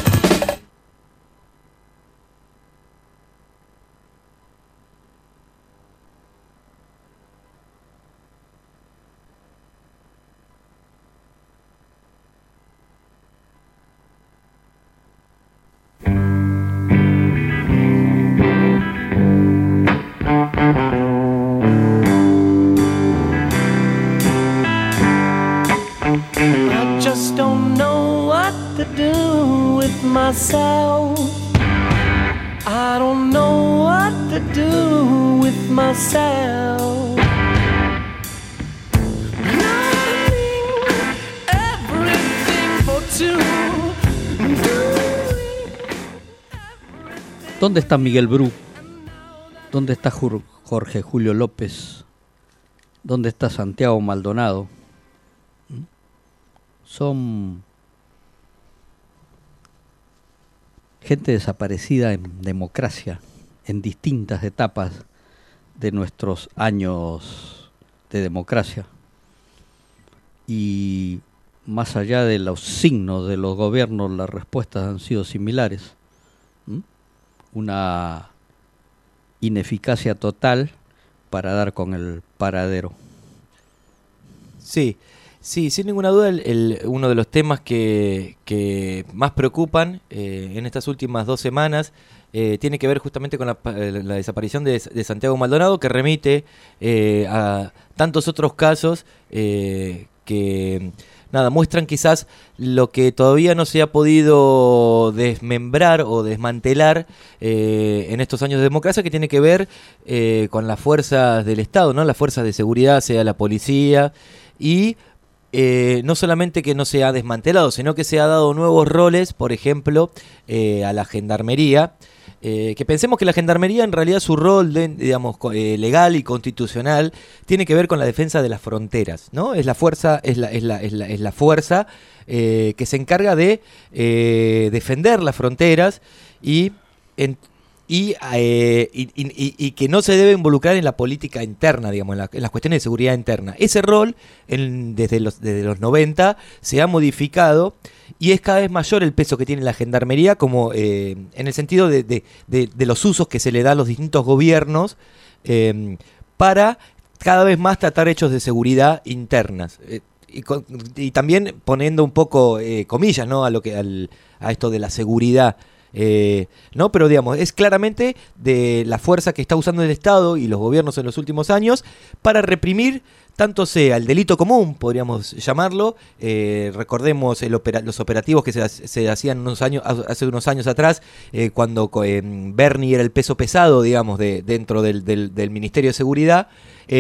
I just don't know what to do with myself. I don't know what to do with myself. Learning everything for two. ¿Dónde está Miguel Bru? ¿Dónde está Jorge Julio López? ¿Dónde está Santiago Maldonado? Son gente desaparecida en democracia, en distintas etapas de nuestros años de democracia. Y más allá de los signos de los gobiernos, las respuestas han sido similares. ¿Mm? Una ineficacia total para dar con el paradero. Sí. Sí, sin ninguna duda, el, el, uno de los temas que, que más preocupan eh, en estas últimas dos semanas eh, tiene que ver justamente con la, la desaparición de, de Santiago Maldonado, que remite eh, a tantos otros casos eh, que nada muestran quizás lo que todavía no se ha podido desmembrar o desmantelar eh, en estos años de democracia, que tiene que ver eh, con las fuerzas del Estado, ¿no? Las fuerzas de seguridad, sea la policía, y Eh, no solamente que no se ha desmantelado, sino que se ha dado nuevos roles, por ejemplo, eh, a la gendarmería, eh, que pensemos que la gendarmería en realidad su rol de, digamos, eh, legal y constitucional tiene que ver con la defensa de las fronteras, ¿no? Es la fuerza, es la, es la, es la, es la fuerza eh, que se encarga de eh, defender las fronteras y en, Y, eh, y, y, y que no se debe involucrar en la política interna, digamos, en, la, en las cuestiones de seguridad interna. Ese rol, en, desde, los, desde los noventa, se ha modificado y es cada vez mayor el peso que tiene la gendarmería, como eh, en el sentido de, de, de, de los usos que se le da a los distintos gobiernos eh, para cada vez más tratar hechos de seguridad internas. Eh, y, con, y también poniendo un poco eh, comillas, ¿no?, a, lo que, al, a esto de la seguridad. Eh, no, pero digamos, es claramente de la fuerza que está usando el Estado y los gobiernos en los últimos años para reprimir tanto sea el delito común, podríamos llamarlo, eh, recordemos el opera, los operativos que se, se hacían unos años, hace unos años atrás, eh, cuando eh, Bernie era el peso pesado, digamos, de, dentro del, del, del Ministerio de Seguridad,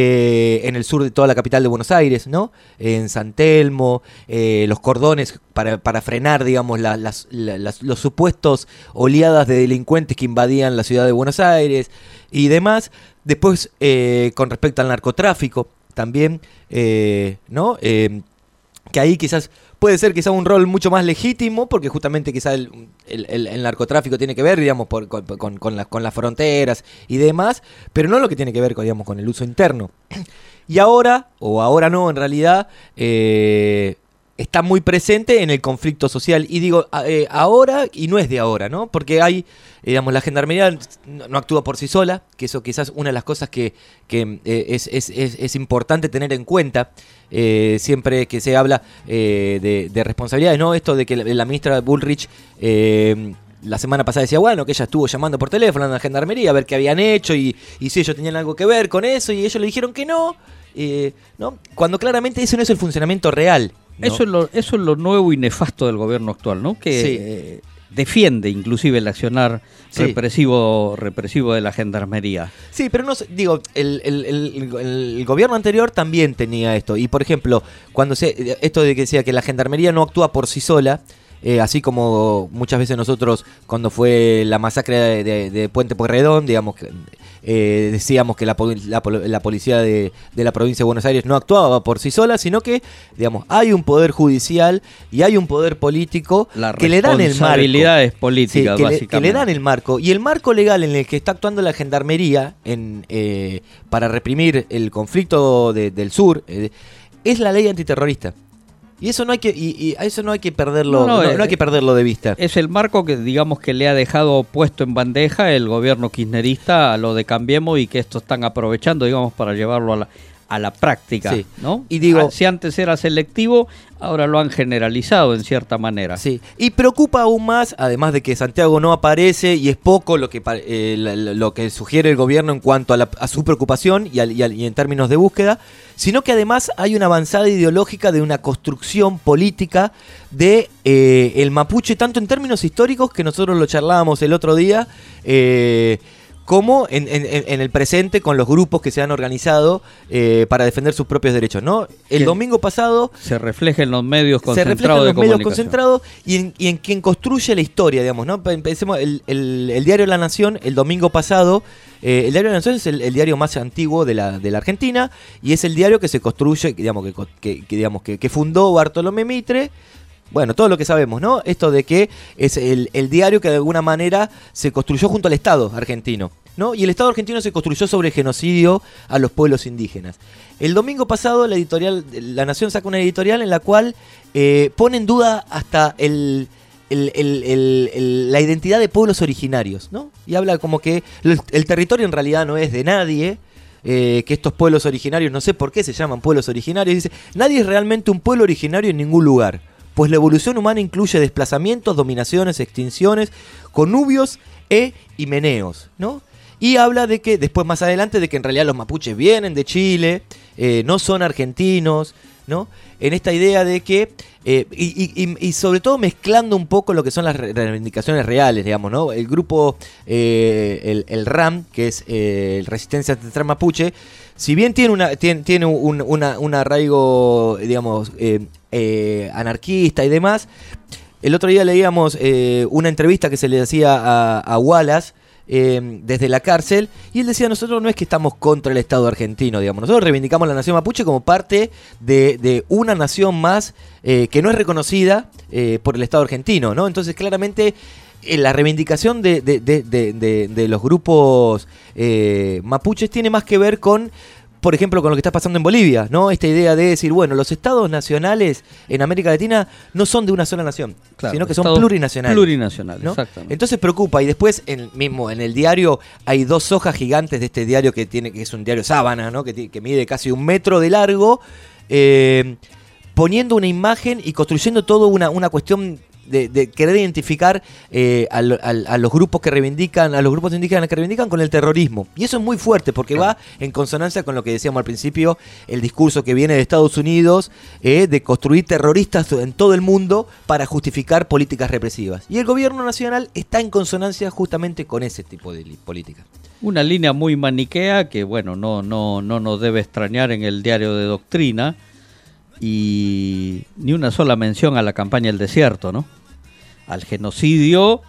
eh, en el sur de toda la capital de Buenos Aires, ¿no? En San Telmo, eh, los cordones para, para frenar, digamos, la, las, la, las, los supuestos oleadas de delincuentes que invadían la ciudad de Buenos Aires y demás. Después, eh, con respecto al narcotráfico, también, eh, ¿no? Eh, que ahí quizás puede ser quizás un rol mucho más legítimo, porque justamente quizás el, el, el, el narcotráfico tiene que ver, digamos, por, con, con, con, la, con las fronteras y demás, pero no lo que tiene que ver con, digamos, con el uso interno. Y ahora, o ahora no, en realidad, eh, está muy presente en el conflicto social. Y digo, eh, ahora y no es de ahora, ¿no? Porque hay, digamos, la gendarmería no, no actúa por sí sola, que eso quizás una de las cosas que, que eh, es, es, es, es importante tener en cuenta eh, siempre que se habla eh, de, de responsabilidades, ¿no? Esto de que la, la ministra Bullrich eh, la semana pasada decía, bueno, que ella estuvo llamando por teléfono a la gendarmería a ver qué habían hecho y, y si ellos tenían algo que ver con eso, y ellos le dijeron que no, eh, ¿no? Cuando claramente ese no es el funcionamiento real, ¿no? Eso es lo, eso es lo nuevo y nefasto del gobierno actual, ¿no? Que Sí. eh, defiende inclusive el accionar Sí. represivo represivo de la gendarmería. Sí, pero no sé, digo, el, el, el, el gobierno anterior también tenía esto. Y por ejemplo, cuando se esto de que decía que la gendarmería no actúa por sí sola, eh, así como muchas veces nosotros cuando fue la masacre de, de, de Puente Pueyrredón, digamos que eh, decíamos que la, la, la policía de, de la provincia de Buenos Aires no actuaba por sí sola, sino que, digamos, hay un poder judicial y hay un poder político La que le dan el marco. responsabilidades políticas, Sí, que, le, básicamente. que le dan el marco. Y el marco legal en el que está actuando la gendarmería en, eh, para reprimir el conflicto de, del sur eh, es la ley antiterrorista. Y eso no hay que y, y a eso no hay que perderlo, No, no, no, eh, no hay que perderlo de vista. Es el marco que digamos que le ha dejado puesto en bandeja el gobierno kirchnerista a lo de Cambiemos, y que esto están aprovechando, digamos, para llevarlo a la, a la práctica, Sí. ¿no? Y digo- Ah, si antes era selectivo, ahora lo han generalizado en cierta manera. Sí, y preocupa aún más, además de que Santiago no aparece y es poco lo que pa- eh, la- la- lo que sugiere el gobierno en cuanto a, la- a su preocupación y, al- y al- y en términos de búsqueda, sino que además hay una avanzada ideológica de una construcción política de eh, el mapuche, tanto en términos históricos, que nosotros lo charlábamos el otro día, eh, como en, en- en el presente con los grupos que se han organizado eh, para defender sus propios derechos, ¿no? El Que domingo pasado Se refleja en los medios se refleja concentrados en de los medios comunicación. concentrados y en, y en quien construye la historia, digamos, ¿no? Pe- Pensemos, el, el- el diario La Nación, el domingo pasado, eh, el diario La Nación es el, el diario más antiguo de la, de la Argentina y es el diario que se construye, digamos, que, co- que, que, digamos, que, que fundó Bartolomé Mitre. Bueno, todo lo que sabemos, ¿no? Esto de que es el, el diario que de alguna manera se construyó junto al Estado argentino, ¿no? Y el Estado argentino se construyó sobre el genocidio a los pueblos indígenas. El domingo pasado la editorial, La Nación saca una editorial en la cual eh, pone en duda hasta el, el- el- el- el- la identidad de pueblos originarios, ¿no? Y habla como que el, el territorio en realidad no es de nadie, eh, que estos pueblos originarios, no sé por qué se llaman pueblos originarios, dice, nadie es realmente un pueblo originario en ningún lugar, pues la evolución humana incluye desplazamientos, dominaciones, extinciones, connubios e himeneos, ¿no? Y habla de que, después más adelante, de que en realidad los mapuches vienen de Chile, eh, no son argentinos, ¿no? En esta idea de que, eh, y, y- y- y sobre todo mezclando un poco lo que son las re- reivindicaciones reales, digamos, ¿no? El grupo, eh, el, el RAM, que es eh, el Resistencia Ancestral Mapuche, si bien tiene una tiene, tiene un, una- un arraigo, digamos, eh, eh, anarquista y demás, el otro día leíamos eh, una entrevista que se le hacía a, a Wallace, eh, desde la cárcel, y él decía, nosotros no es que estamos contra el Estado argentino, digamos, nosotros reivindicamos la nación mapuche como parte de, de una nación más eh, que no es reconocida eh, por el Estado argentino, ¿no? Entonces, claramente, eh, la reivindicación de, de, de, de, de, de los grupos eh, mapuches tiene más que ver con, por ejemplo, con lo que está pasando en Bolivia, ¿no? Esta idea de decir, bueno, los estados nacionales en América Latina no son de una sola nación, claro, sino que son plurinacionales. Plurinacionales, ¿no? Exactamente. Entonces preocupa, y después en, mismo en el diario hay dos hojas gigantes de este diario que tiene, que es un diario sábana, ¿no? Que, que mide casi un metro de largo, eh, poniendo una imagen y construyendo toda una, una cuestión de, de querer identificar eh, a, a, a los grupos que reivindican, a los grupos indígenas que reivindican con el terrorismo. Y eso es muy fuerte porque claro. va en consonancia con lo que decíamos al principio, el discurso que viene de Estados Unidos eh, de construir terroristas en todo el mundo para justificar políticas represivas. Y el gobierno nacional está en consonancia justamente con ese tipo de políticas. Una línea muy maniquea que, bueno, no, no, no nos debe extrañar en el diario de doctrina, y ni una sola mención a la campaña del desierto, ¿no? Al genocidio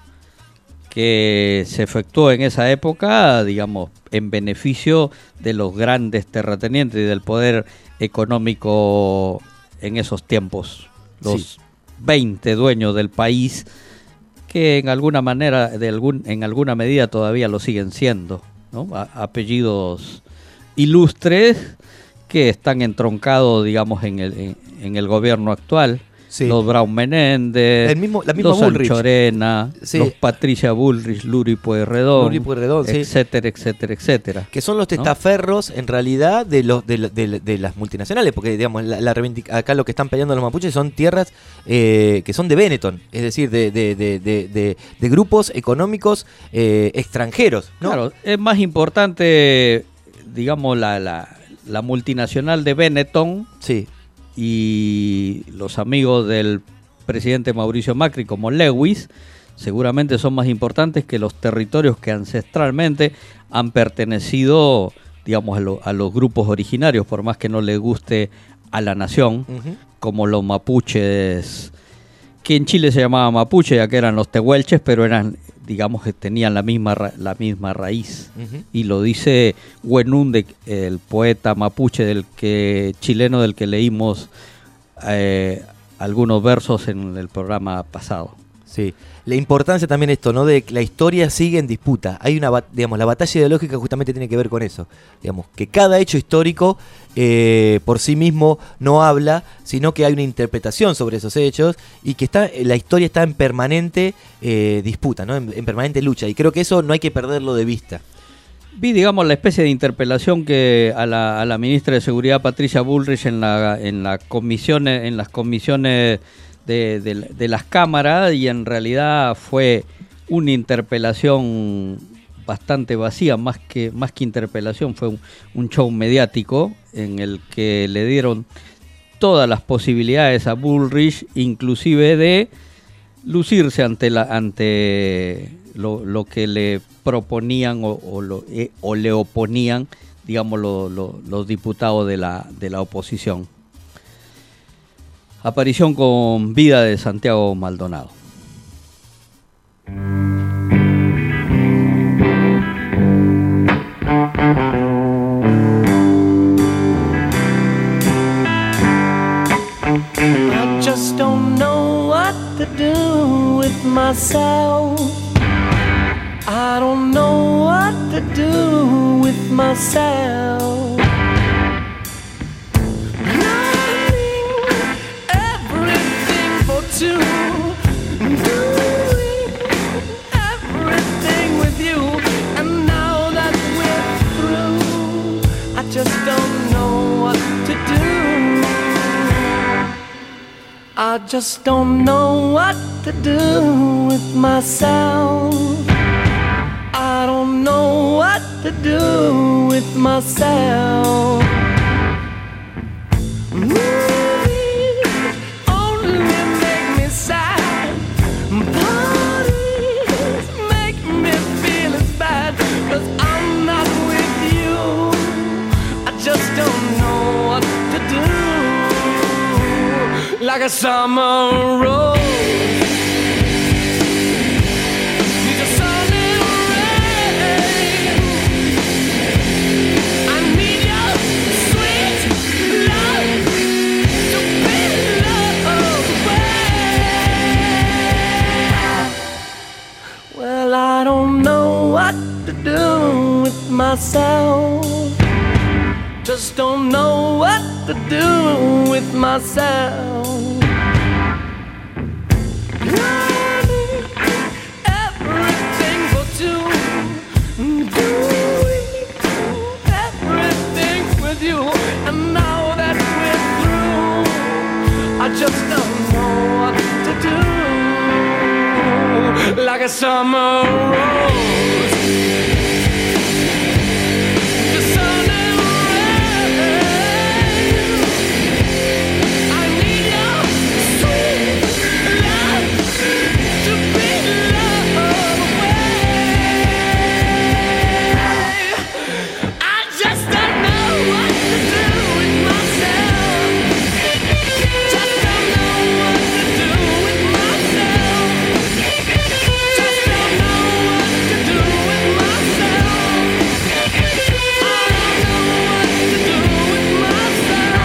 que se efectuó en esa época, digamos, en beneficio de los grandes terratenientes y del poder económico en esos tiempos. Los sí. veinte dueños del país, que en alguna manera, de algún, en alguna medida todavía lo siguen siendo, ¿no? A, apellidos ilustres que están entroncados, digamos, en el, en, en el gobierno actual. Sí. Los Brown Menéndez, el mismo, la misma los Sanchorena, sí. los Patricia Bullrich, Luri Pueyrredón, Luri Pueyrredón sí. etcétera, etcétera, etcétera. Que son los testaferros, ¿no? En realidad, de los de, de, de las multinacionales, porque digamos la, la acá lo que están peleando los mapuches son tierras eh, que son de Benetton, es decir, de, de, de, de, de, de grupos económicos eh, extranjeros, ¿no? Claro, es más importante, digamos, la, la, la multinacional de Benetton. Sí. Y los amigos del presidente Mauricio Macri, como Lewis, seguramente son más importantes que los territorios que ancestralmente han pertenecido, digamos, a, lo, a los grupos originarios, por más que no les guste a la nación, uh-huh. como los mapuches, que en Chile se llamaban mapuche, ya que eran los tehuelches, pero eran, digamos, que tenían la misma, ra- la misma raíz. Uh-huh. Y lo dice Huenunde, el poeta mapuche del que chileno del que leímos eh, algunos versos en el programa pasado. Sí, la importancia también esto, ¿no? De que la historia sigue en disputa. Hay una, digamos, la batalla ideológica justamente tiene que ver con eso. Digamos, que cada hecho histórico eh, por sí mismo no habla, sino que hay una interpretación sobre esos hechos y que está, la historia está en permanente eh, disputa, ¿no? En, en permanente lucha. Y creo que eso no hay que perderlo de vista. Vi, digamos, la especie de interpelación que a la, a la ministra de Seguridad Patricia Bullrich en la, en la comisiones, en las comisiones De, de, de las cámaras, y en realidad fue una interpelación bastante vacía, más que, más que interpelación, fue un, un show mediático en el que le dieron todas las posibilidades a Bullrich, inclusive de lucirse ante, la, ante lo, lo que le proponían o, o, lo, eh, o le oponían, digamos, lo, lo, los diputados de la, de la oposición. Aparición con vida de Santiago Maldonado. I just don't know what to do with myself. I don't know what to do with myself. To doing everything with you, and now that we're through, I just don't know what to do. I just don't know what to do with myself. I don't know what to do with myself. Like a summer rose, need a sun and rain. myself. Just don't know what to do with myself. I need everything for two. Do everything with you. And now that we're through, I just don't know what to do. Like a summer rose. The sun and rain. I need your sweet love to be loved away. I just don't know what to do with myself. Just don't know what to do with myself. Just don't know what to do with myself. I don't know what to do with myself.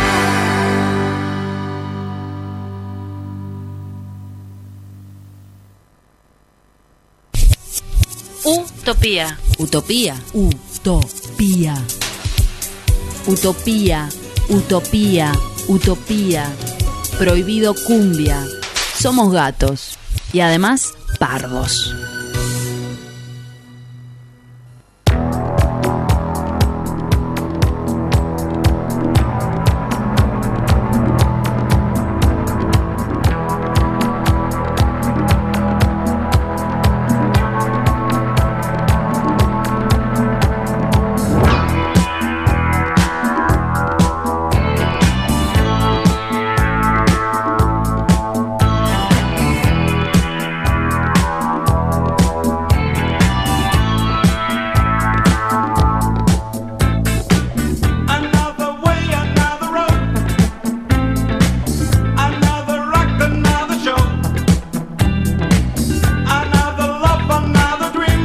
Utopía. Utopía. Utopía. Utopía. Utopía. Utopía. Prohibido cumbia. Somos gatos. Y además, pardos. Another way, another road. Another rock, another show. Another love, another dream.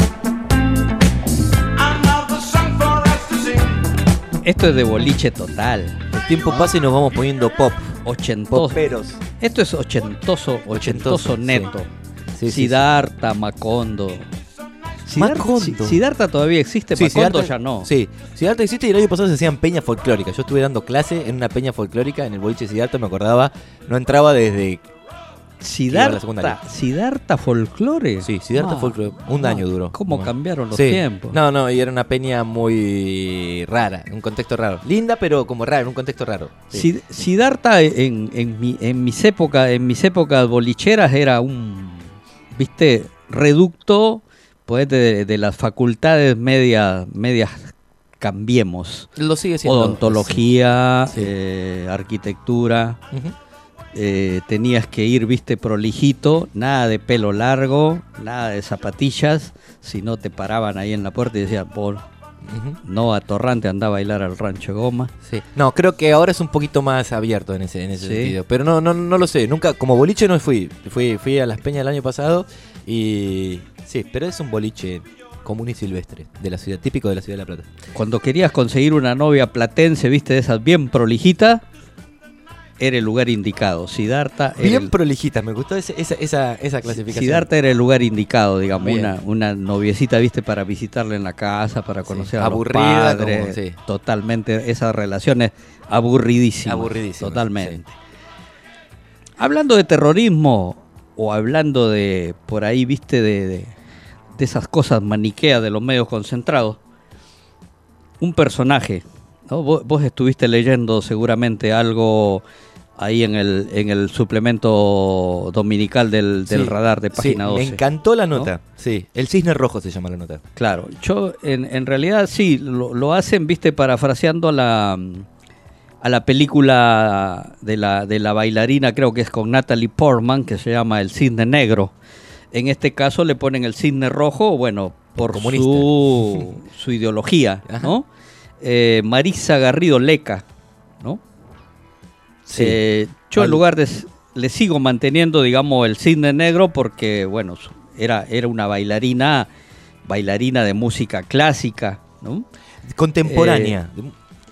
Another song for us to sing. Esto es de boliche total. El tiempo pasa y nos vamos poniendo pop. Ochentoso. Poperos. Esto es ochentoso, ochentoso Ochentoso, neto. Sí, sí, Siddhartha, Macondo. Siddhartha- Macondo. Si- Siddhartha todavía existe, Sí, Macondo Siddhartha- ya no. Sí, Siddhartha existe y el año pasado se hacían peñas folclóricas. Yo estuve dando clase en una peña folclórica en el boliche Siddhartha, me acordaba. No entraba desde iba a la Siddhartha, secundaria. Siddhartha Folklore. Sí, Siddhartha Ah, Folklore. Un ah, año duró. ¿Cómo Bueno. cambiaron los Sí. tiempos? No, no, y era una peña muy rara, un contexto raro. Linda, pero como rara, en un contexto raro. Sí. Sid- Siddhartha en, en, mi- en mis épocas, en mis épocas bolicheras era un, viste, reducto, pues, de, de las facultades media, medias, cambiemos. Lo sigue siendo. Odontología, Sí. eh, arquitectura. Ujú. eh, tenías que ir, viste, prolijito, nada de pelo largo, nada de zapatillas, si no te paraban ahí en la puerta y decían, por Ujú. no atorrante, anda a bailar al Rancho Goma. Sí. No, creo que ahora es un poquito más abierto en ese, en ese Sí. sentido. Pero no, no, no lo sé. Nunca, como boliche no fui. Fui, fui a las peñas el año pasado y sí, pero es un boliche común y silvestre de la ciudad, típico de la ciudad de La Plata. Cuando querías conseguir una novia platense, viste, de esas bien prolijitas, era el lugar indicado. Siddhartha era Bien el- prolijita, me gustó ese- esa, esa, esa clasificación. Siddhartha era el lugar indicado, digamos, Bien. una, una noviecita, viste, para visitarla en la casa, para conocer a aburrida, los padres, como- sí. totalmente, esas relaciones aburridísimas. Aburridísimas, Totalmente. Hablando de terrorismo, o hablando de, por ahí, viste, de, de, de esas cosas maniqueas de los medios concentrados, un personaje, ¿no? Vos, vos estuviste leyendo seguramente algo ahí en el, en el suplemento dominical del, del Sí, radar de sí, página doce. me encantó la ¿no? nota. Sí, el cisne rojo se llama la nota. Claro, yo en, en realidad sí, lo, lo hacen, viste, parafraseando a la, a la película de la, de la bailarina, creo que es con Natalie Portman, que se llama El Cisne Negro. En este caso le ponen el cisne rojo, bueno, por Comunista. su, su ideología, ¿no? Eh, Marisa Garrido Leca, ¿no? Sí. Eh, yo en Al- lugar de... s- Le sigo manteniendo, digamos, el cisne negro porque, bueno, su- era, era una bailarina, bailarina de música clásica, ¿no? Contemporánea. Eh,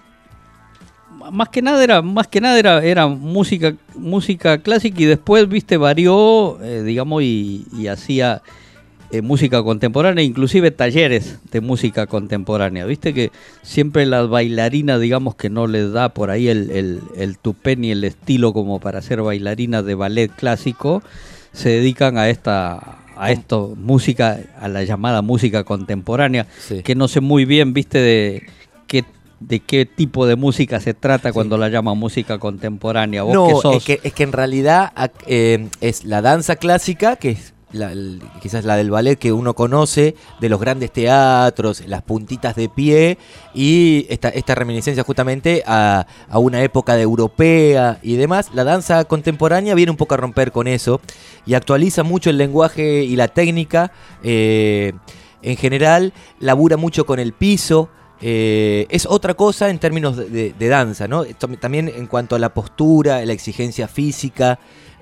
más que nada era, más que nada era, era música, música clásica y después, viste, varió, eh, digamos, y, y hacía eh, música contemporánea, inclusive talleres de música contemporánea. Viste que siempre las bailarinas, digamos que no les da por ahí el, el, el tupé ni el estilo como para ser bailarinas de ballet clásico, se dedican a esta a esto, música, a la llamada música contemporánea, sí. que no sé muy bien, viste, de qué de qué tipo de música se trata sí. cuando la llaman música contemporánea. ¿Vos no, qué sos? Es, que, es que en realidad eh, es la danza clásica, que es la, el, quizás la del ballet que uno conoce, de los grandes teatros, las puntitas de pie, y esta, esta reminiscencia justamente a, a una época de europea y demás. La danza contemporánea viene un poco a romper con eso y actualiza mucho el lenguaje y la técnica. Eh, en general, labura mucho con el piso. Eh, es otra cosa en términos de, de, de danza, ¿no? Esto, también en cuanto a la postura, la exigencia física,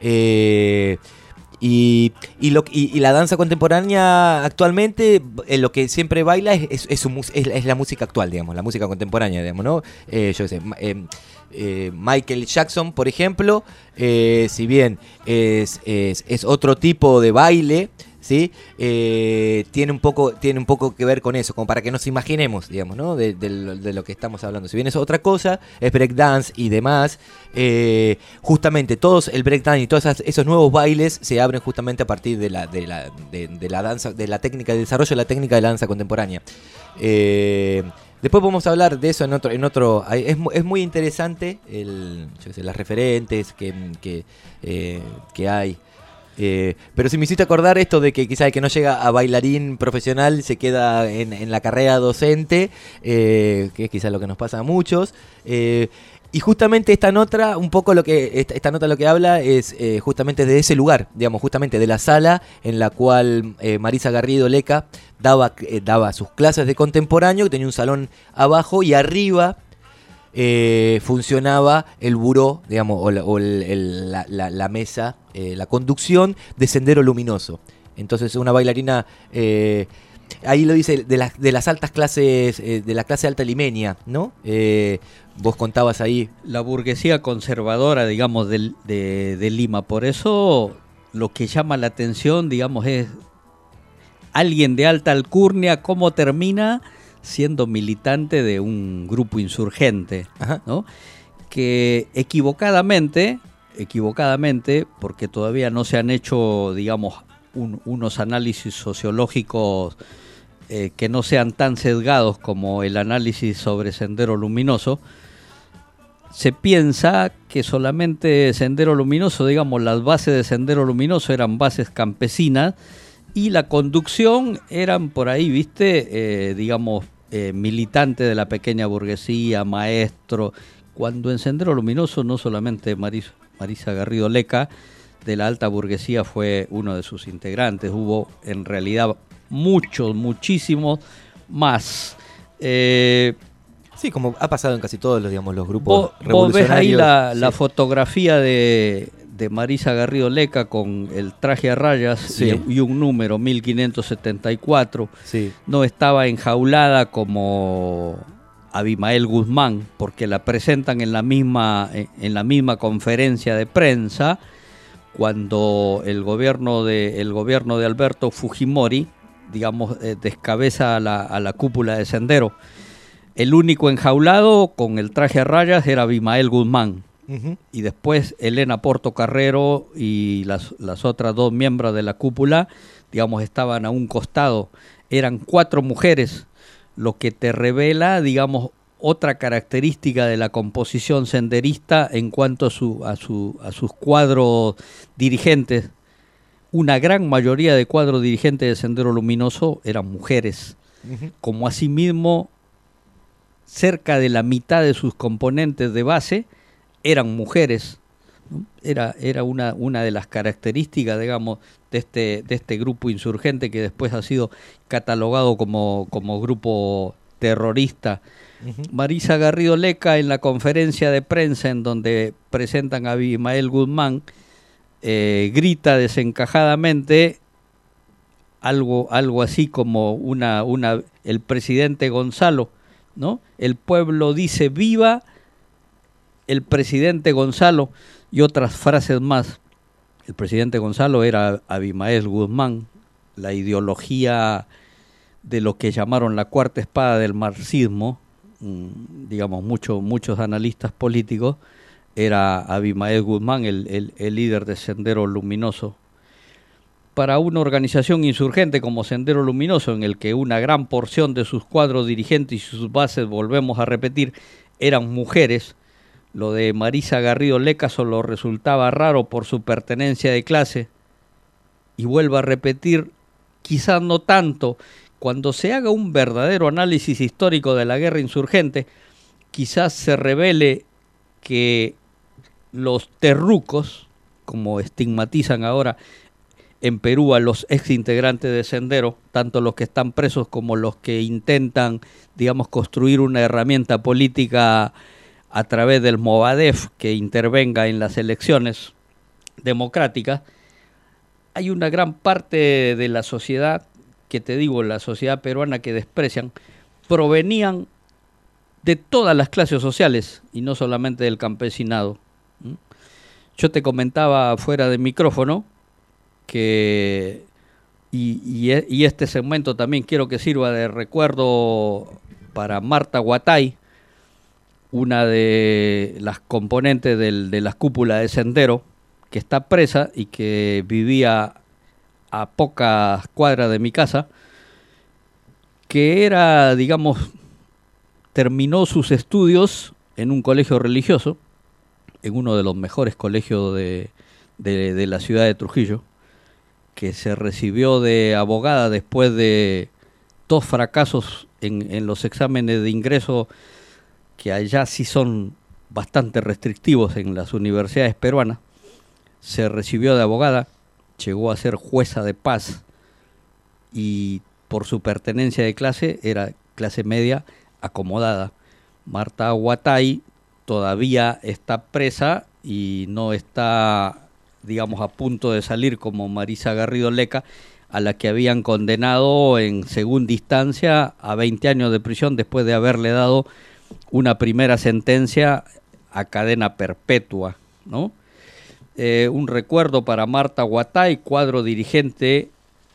eh, y, y, lo, y, y la danza contemporánea actualmente, eh, lo que siempre baila es, es, es, su, es, es la música actual, digamos, la música contemporánea, digamos, ¿no? Eh, yo qué sé, eh, eh, Michael Jackson, por ejemplo, eh, si bien es, es, es otro tipo de baile, ¿sí? Eh, tiene un poco tiene un poco que ver con eso, como para que nos imaginemos, digamos, ¿no? De, de, lo, de lo que estamos hablando. Si bien es otra cosa, es breakdance y demás, eh, justamente todos el breakdance y todos esas, esos nuevos bailes se abren justamente a partir de la de la de, de la danza, de la técnica de desarrollo de la técnica de la danza contemporánea. Eh, Después podemos hablar de eso en otro, en otro. Es, es muy interesante el, yo qué sé, las referentes que, que, eh, que hay. Eh, pero si me hiciste acordar esto de que quizá el que no llega a bailarín profesional se queda en, en la carrera docente, eh, que es quizá lo que nos pasa a muchos. Eh, y justamente esta nota, un poco lo que esta, esta nota lo que habla es eh, justamente de ese lugar, digamos, justamente de la sala en la cual eh, Marisa Garrido Leca daba, eh, daba sus clases de contemporáneo, que tenía un salón abajo y arriba eh, funcionaba el buró, digamos, o, la, o el, el, la, la, la mesa, eh, la conducción de Sendero Luminoso. Entonces una bailarina, eh, ahí lo dice, de las, de las altas clases, eh, de la clase alta limeña, ¿no? Eh, vos contabas ahí. La burguesía conservadora, digamos, de, de, de Lima. Por eso lo que llama la atención, digamos, es alguien de alta alcurnia, cómo termina siendo militante de un grupo insurgente, ¿no? Que equivocadamente, equivocadamente, porque todavía no se han hecho, digamos, un, unos análisis sociológicos eh, que no sean tan sesgados como el análisis sobre Sendero Luminoso, se piensa que solamente Sendero Luminoso, digamos, las bases de Sendero Luminoso eran bases campesinas, y la conducción eran por ahí, viste, eh, digamos, eh, militantes de la pequeña burguesía, maestro, cuando en Sendero Luminoso no solamente Marisa, Marisa Garrido Leca, de la alta burguesía, fue uno de sus integrantes, hubo en realidad muchos, muchísimos más. Eh, sí, como ha pasado en casi todos los, digamos, los grupos vos, revolucionarios. Vos ves ahí la, sí. la fotografía de... de Marisa Garrido Leca con el traje a rayas, sí. y, y un número mil quinientos setenta y cuatro. Sí. No estaba enjaulada como Abimael Guzmán, porque la presentan en la misma en la misma conferencia de prensa cuando el gobierno de el gobierno de Alberto Fujimori, digamos, eh, descabeza a la, a la cúpula de Sendero. El único enjaulado con el traje a rayas era Abimael Guzmán. Uh-huh. Y después Elena Portocarrero y las, las otras dos miembros de la cúpula, digamos, estaban a un costado. Eran cuatro mujeres, lo que te revela, digamos, otra característica de la composición senderista en cuanto a, su, a, su, a sus cuadros dirigentes. Una gran mayoría de cuadros dirigentes de Sendero Luminoso eran mujeres, uh-huh. como asimismo cerca de la mitad de sus componentes de base eran mujeres, ¿no? Era, era una, una de las características, digamos, de este, de este grupo insurgente que después ha sido catalogado como, como grupo terrorista. Uh-huh. Marisa Garrido Leca, en la conferencia de prensa en donde presentan a Abimael Guzmán, eh, grita desencajadamente algo, algo así como una, una, el presidente Gonzalo, ¿no? El pueblo dice viva el presidente Gonzalo, y otras frases más. El presidente Gonzalo era Abimael Guzmán, la ideología de lo que llamaron la cuarta espada del marxismo, digamos, mucho, muchos analistas políticos, era Abimael Guzmán, el, el, el líder de Sendero Luminoso. Para una organización insurgente como Sendero Luminoso, en el que una gran porción de sus cuadros dirigentes y sus bases, volvemos a repetir, eran mujeres, lo de Marisa Garrido Leca solo resultaba raro por su pertenencia de clase. Y vuelvo a repetir, quizás no tanto. Cuando se haga un verdadero análisis histórico de la guerra insurgente, quizás se revele que los terrucos, como estigmatizan ahora en Perú a los exintegrantes de Sendero, tanto los que están presos como los que intentan, digamos, construir una herramienta política a través del Movadef que intervenga en las elecciones democráticas, hay una gran parte de la sociedad, que te digo, la sociedad peruana que desprecian, provenían de todas las clases sociales y no solamente del campesinado. ¿Mm? Yo te comentaba fuera de micrófono que, y, y, y este segmento también quiero que sirva de recuerdo para Marta Guatay, una de las componentes del, de las cúpulas de Sendero, que está presa y que vivía a pocas cuadras de mi casa, que era, digamos, terminó sus estudios en un colegio religioso, en uno de los mejores colegios de, de, de la ciudad de Trujillo, que se recibió de abogada después de dos fracasos en, en los exámenes de ingreso, que allá sí son bastante restrictivos en las universidades peruanas. Se recibió de abogada, llegó a ser jueza de paz y por su pertenencia de clase era clase media acomodada. Marta Guatay todavía está presa y no está, digamos, a punto de salir como Marisa Garrido Leca, a la que habían condenado en segunda instancia a veinte años de prisión después de haberle dado una primera sentencia a cadena perpetua, ¿no? Eh, un recuerdo para Marta Guatay, cuadro dirigente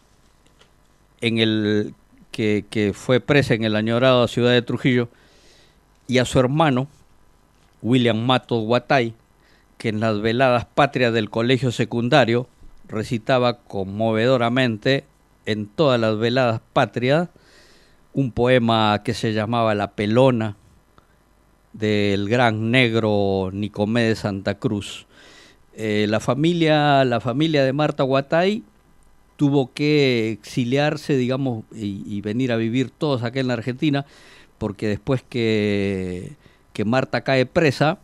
en el que, que fue presa en el añorado ciudad de Trujillo, y a su hermano, William Matos Guatay, que en las veladas patrias del colegio secundario recitaba conmovedoramente en todas las veladas patrias un poema que se llamaba La Pelona, del gran negro Nicomé de Santa Cruz. Eh, la familia, la familia de Marta Guatay tuvo que exiliarse, digamos, y, y venir a vivir todos acá en la Argentina, porque después que, que Marta cae presa,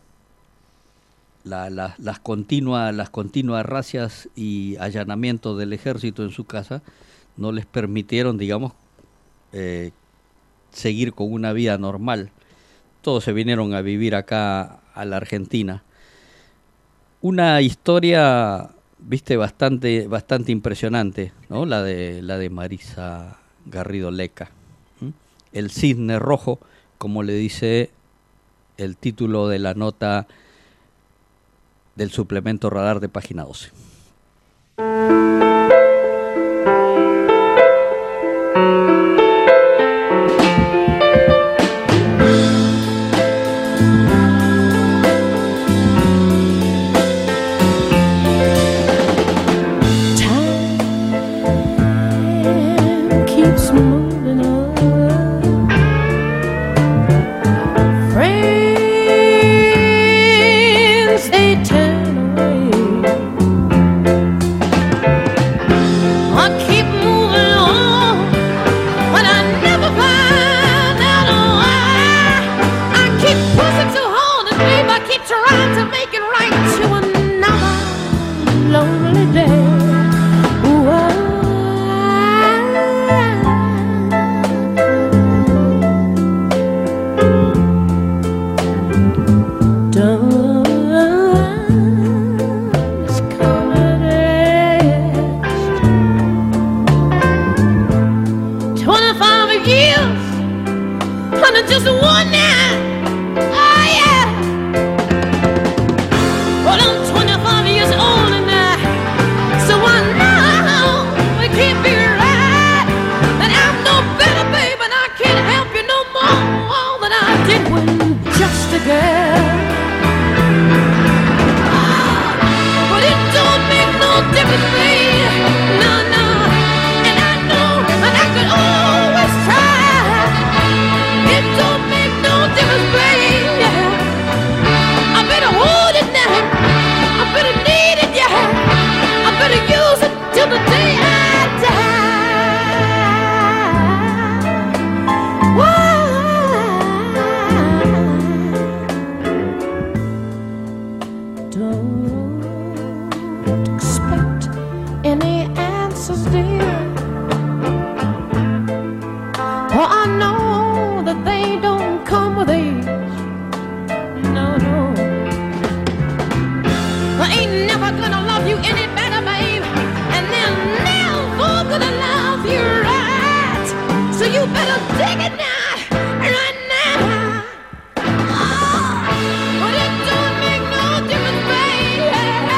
la, la, las continuas las continuas racias y allanamientos del ejército en su casa no les permitieron, digamos, eh, seguir con una vida normal. Todos se vinieron a vivir acá a la Argentina. Una historia, viste, bastante, bastante impresionante, ¿no? La de, la de Marisa Garrido Leca. ¿Mm? El cisne rojo, como le dice el título de la nota del suplemento Radar de página doce. Just one night, oh yeah. Don't expect any answers, dear. For I know that they don't come with age. No, no. I ain't never gonna love you any better, babe. And they're never gonna love you right. So you better dig it now, right now. But it don't make no difference, babe.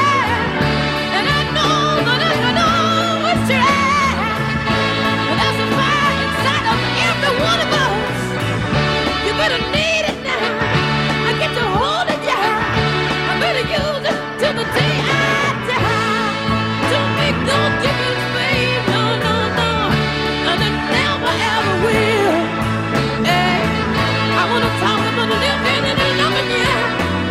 And I know that I can always try. But there's a fire inside of every one of us. You better need it now. I get to hold it, yeah. I better use it till the day I die. Don't make no difference, babe. No, no, no. And it never ever will. Hey, I wanna talk about the living and the loving, yeah.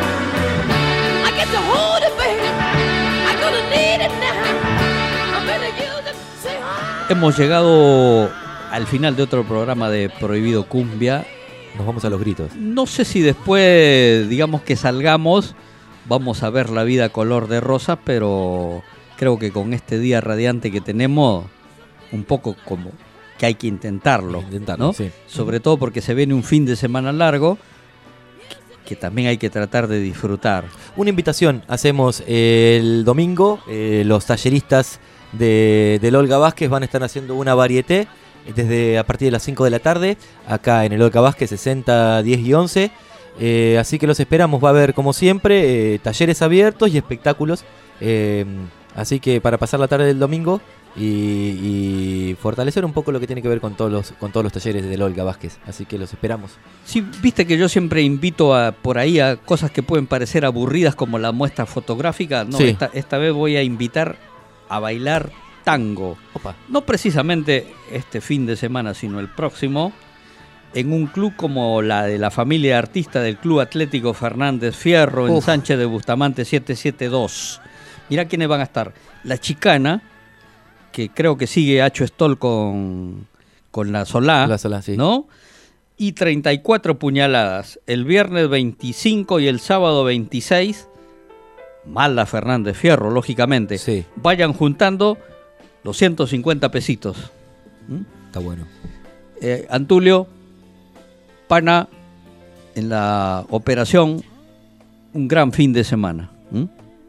I get to hold it, baby. I'm gonna need it now. I better use it. Say hi. Hemos llegado al final de otro programa de Prohibido Cumbia. Nos vamos a los gritos. No sé si después, digamos que salgamos, vamos a ver la vida color de rosa, pero creo que con este día radiante que tenemos, un poco como que hay que intentarlo, Intentarlo, ¿no? sí. Sobre todo porque se viene un fin de semana largo que también hay que tratar de disfrutar. Una invitación hacemos el domingo. Eh, los talleristas de, del Olga Vázquez van a estar haciendo una varieté desde a partir de las cinco de la tarde, acá en el Olga Vázquez sesenta, diez y once. Eh, así que los esperamos. Va a haber, como siempre, eh, talleres abiertos y espectáculos. Eh, así que para pasar la tarde del domingo y, y fortalecer un poco lo que tiene que ver con todos los, con todos los talleres del Olga Vázquez. Así que los esperamos. Sí, viste que yo siempre invito a por ahí a cosas que pueden parecer aburridas como la muestra fotográfica. No, Sí. esta, esta vez voy a invitar a bailar tango. Opa. No precisamente este fin de semana, sino el próximo, en un club como la de la familia de artistas del Club Atlético Fernández Fierro en Uf. Sánchez de Bustamante setecientos setenta y dos. Mirá quiénes van a estar. La Chicana, que creo que sigue Acho Stoll con, con la Solá, La Solá, sí. ¿no? Y treinta y cuatro puñaladas. El viernes veinticinco y el sábado veintiséis, Malda Fernández Fierro, lógicamente. Sí. Vayan juntando los ciento cincuenta pesitos. ¿Mm? Está bueno. Eh, Antulio, pana, en la operación, un gran fin de semana. ¿Mm?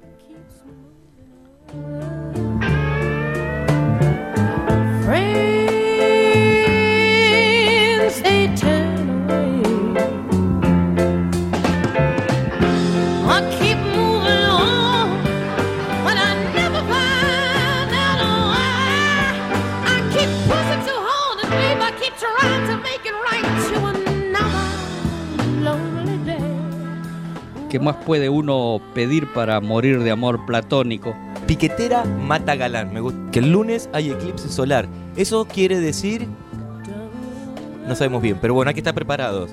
Friends, they turn away. I keep moving on, but I never find out why. I keep pushing too hard, and babe, I keep trying to make it right to another lonely day. ¿Qué más puede uno pedir para morir de amor platónico? Piquetera mata galán. Me gusta. Que el lunes hay eclipse solar. Eso quiere decir... No sabemos bien, pero bueno, hay que estar preparados.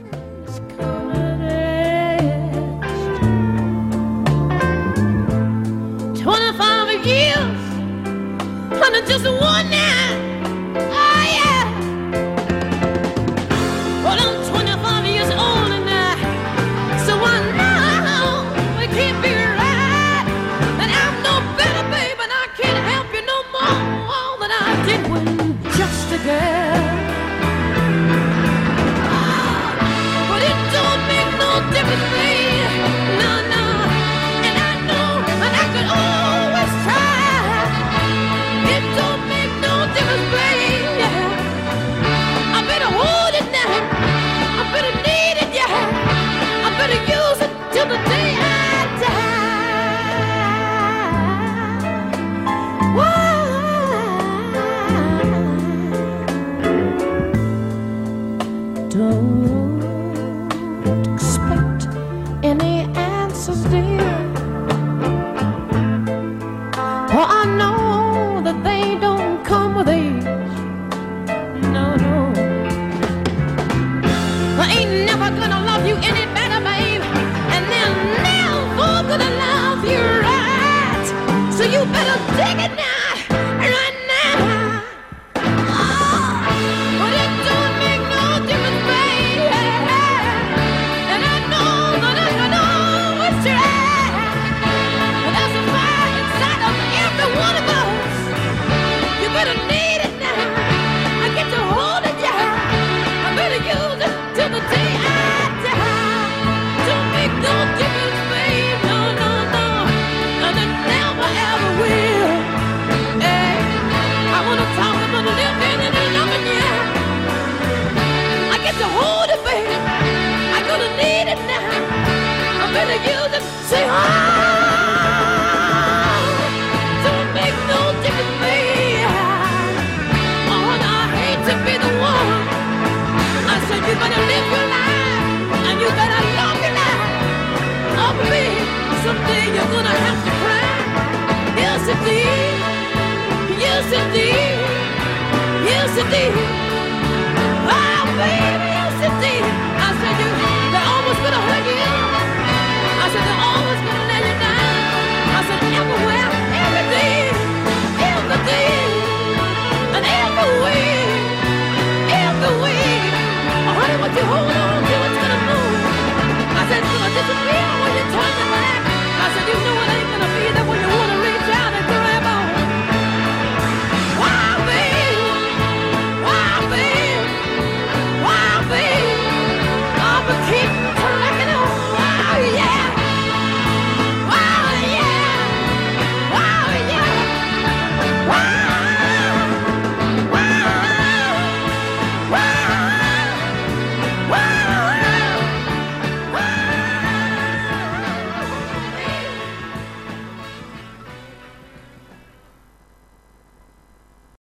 twenty-five years under just one night. Oh yeah. Well, I'm twenty-five years old now, so I know it can't be right that I'm no better, babe, and I can't help you no more than I did when just a girl. But it don't make no difference, babe. No, no. And I know, and I could always try. It don't make no difference, babe. Yeah. I better hold it now. I better need it, yeah. I better use it till the day I die. Why? Don't expect any answers, dear. For I know that they don't come with age. No, no. I ain't never gonna love you any better, babe. And they're never gonna love you right. So you better dig it now, right now. But it don't make no difference, babe. And I know that I can always try. say, oh, don't make no difference to me. Oh, and I hate to be the one. I said, you better live your life, and you better love your life. Oh, baby, someday you're gonna have to cry. Yes, indeed. Yes, indeed. Yes, indeed. Oh, baby.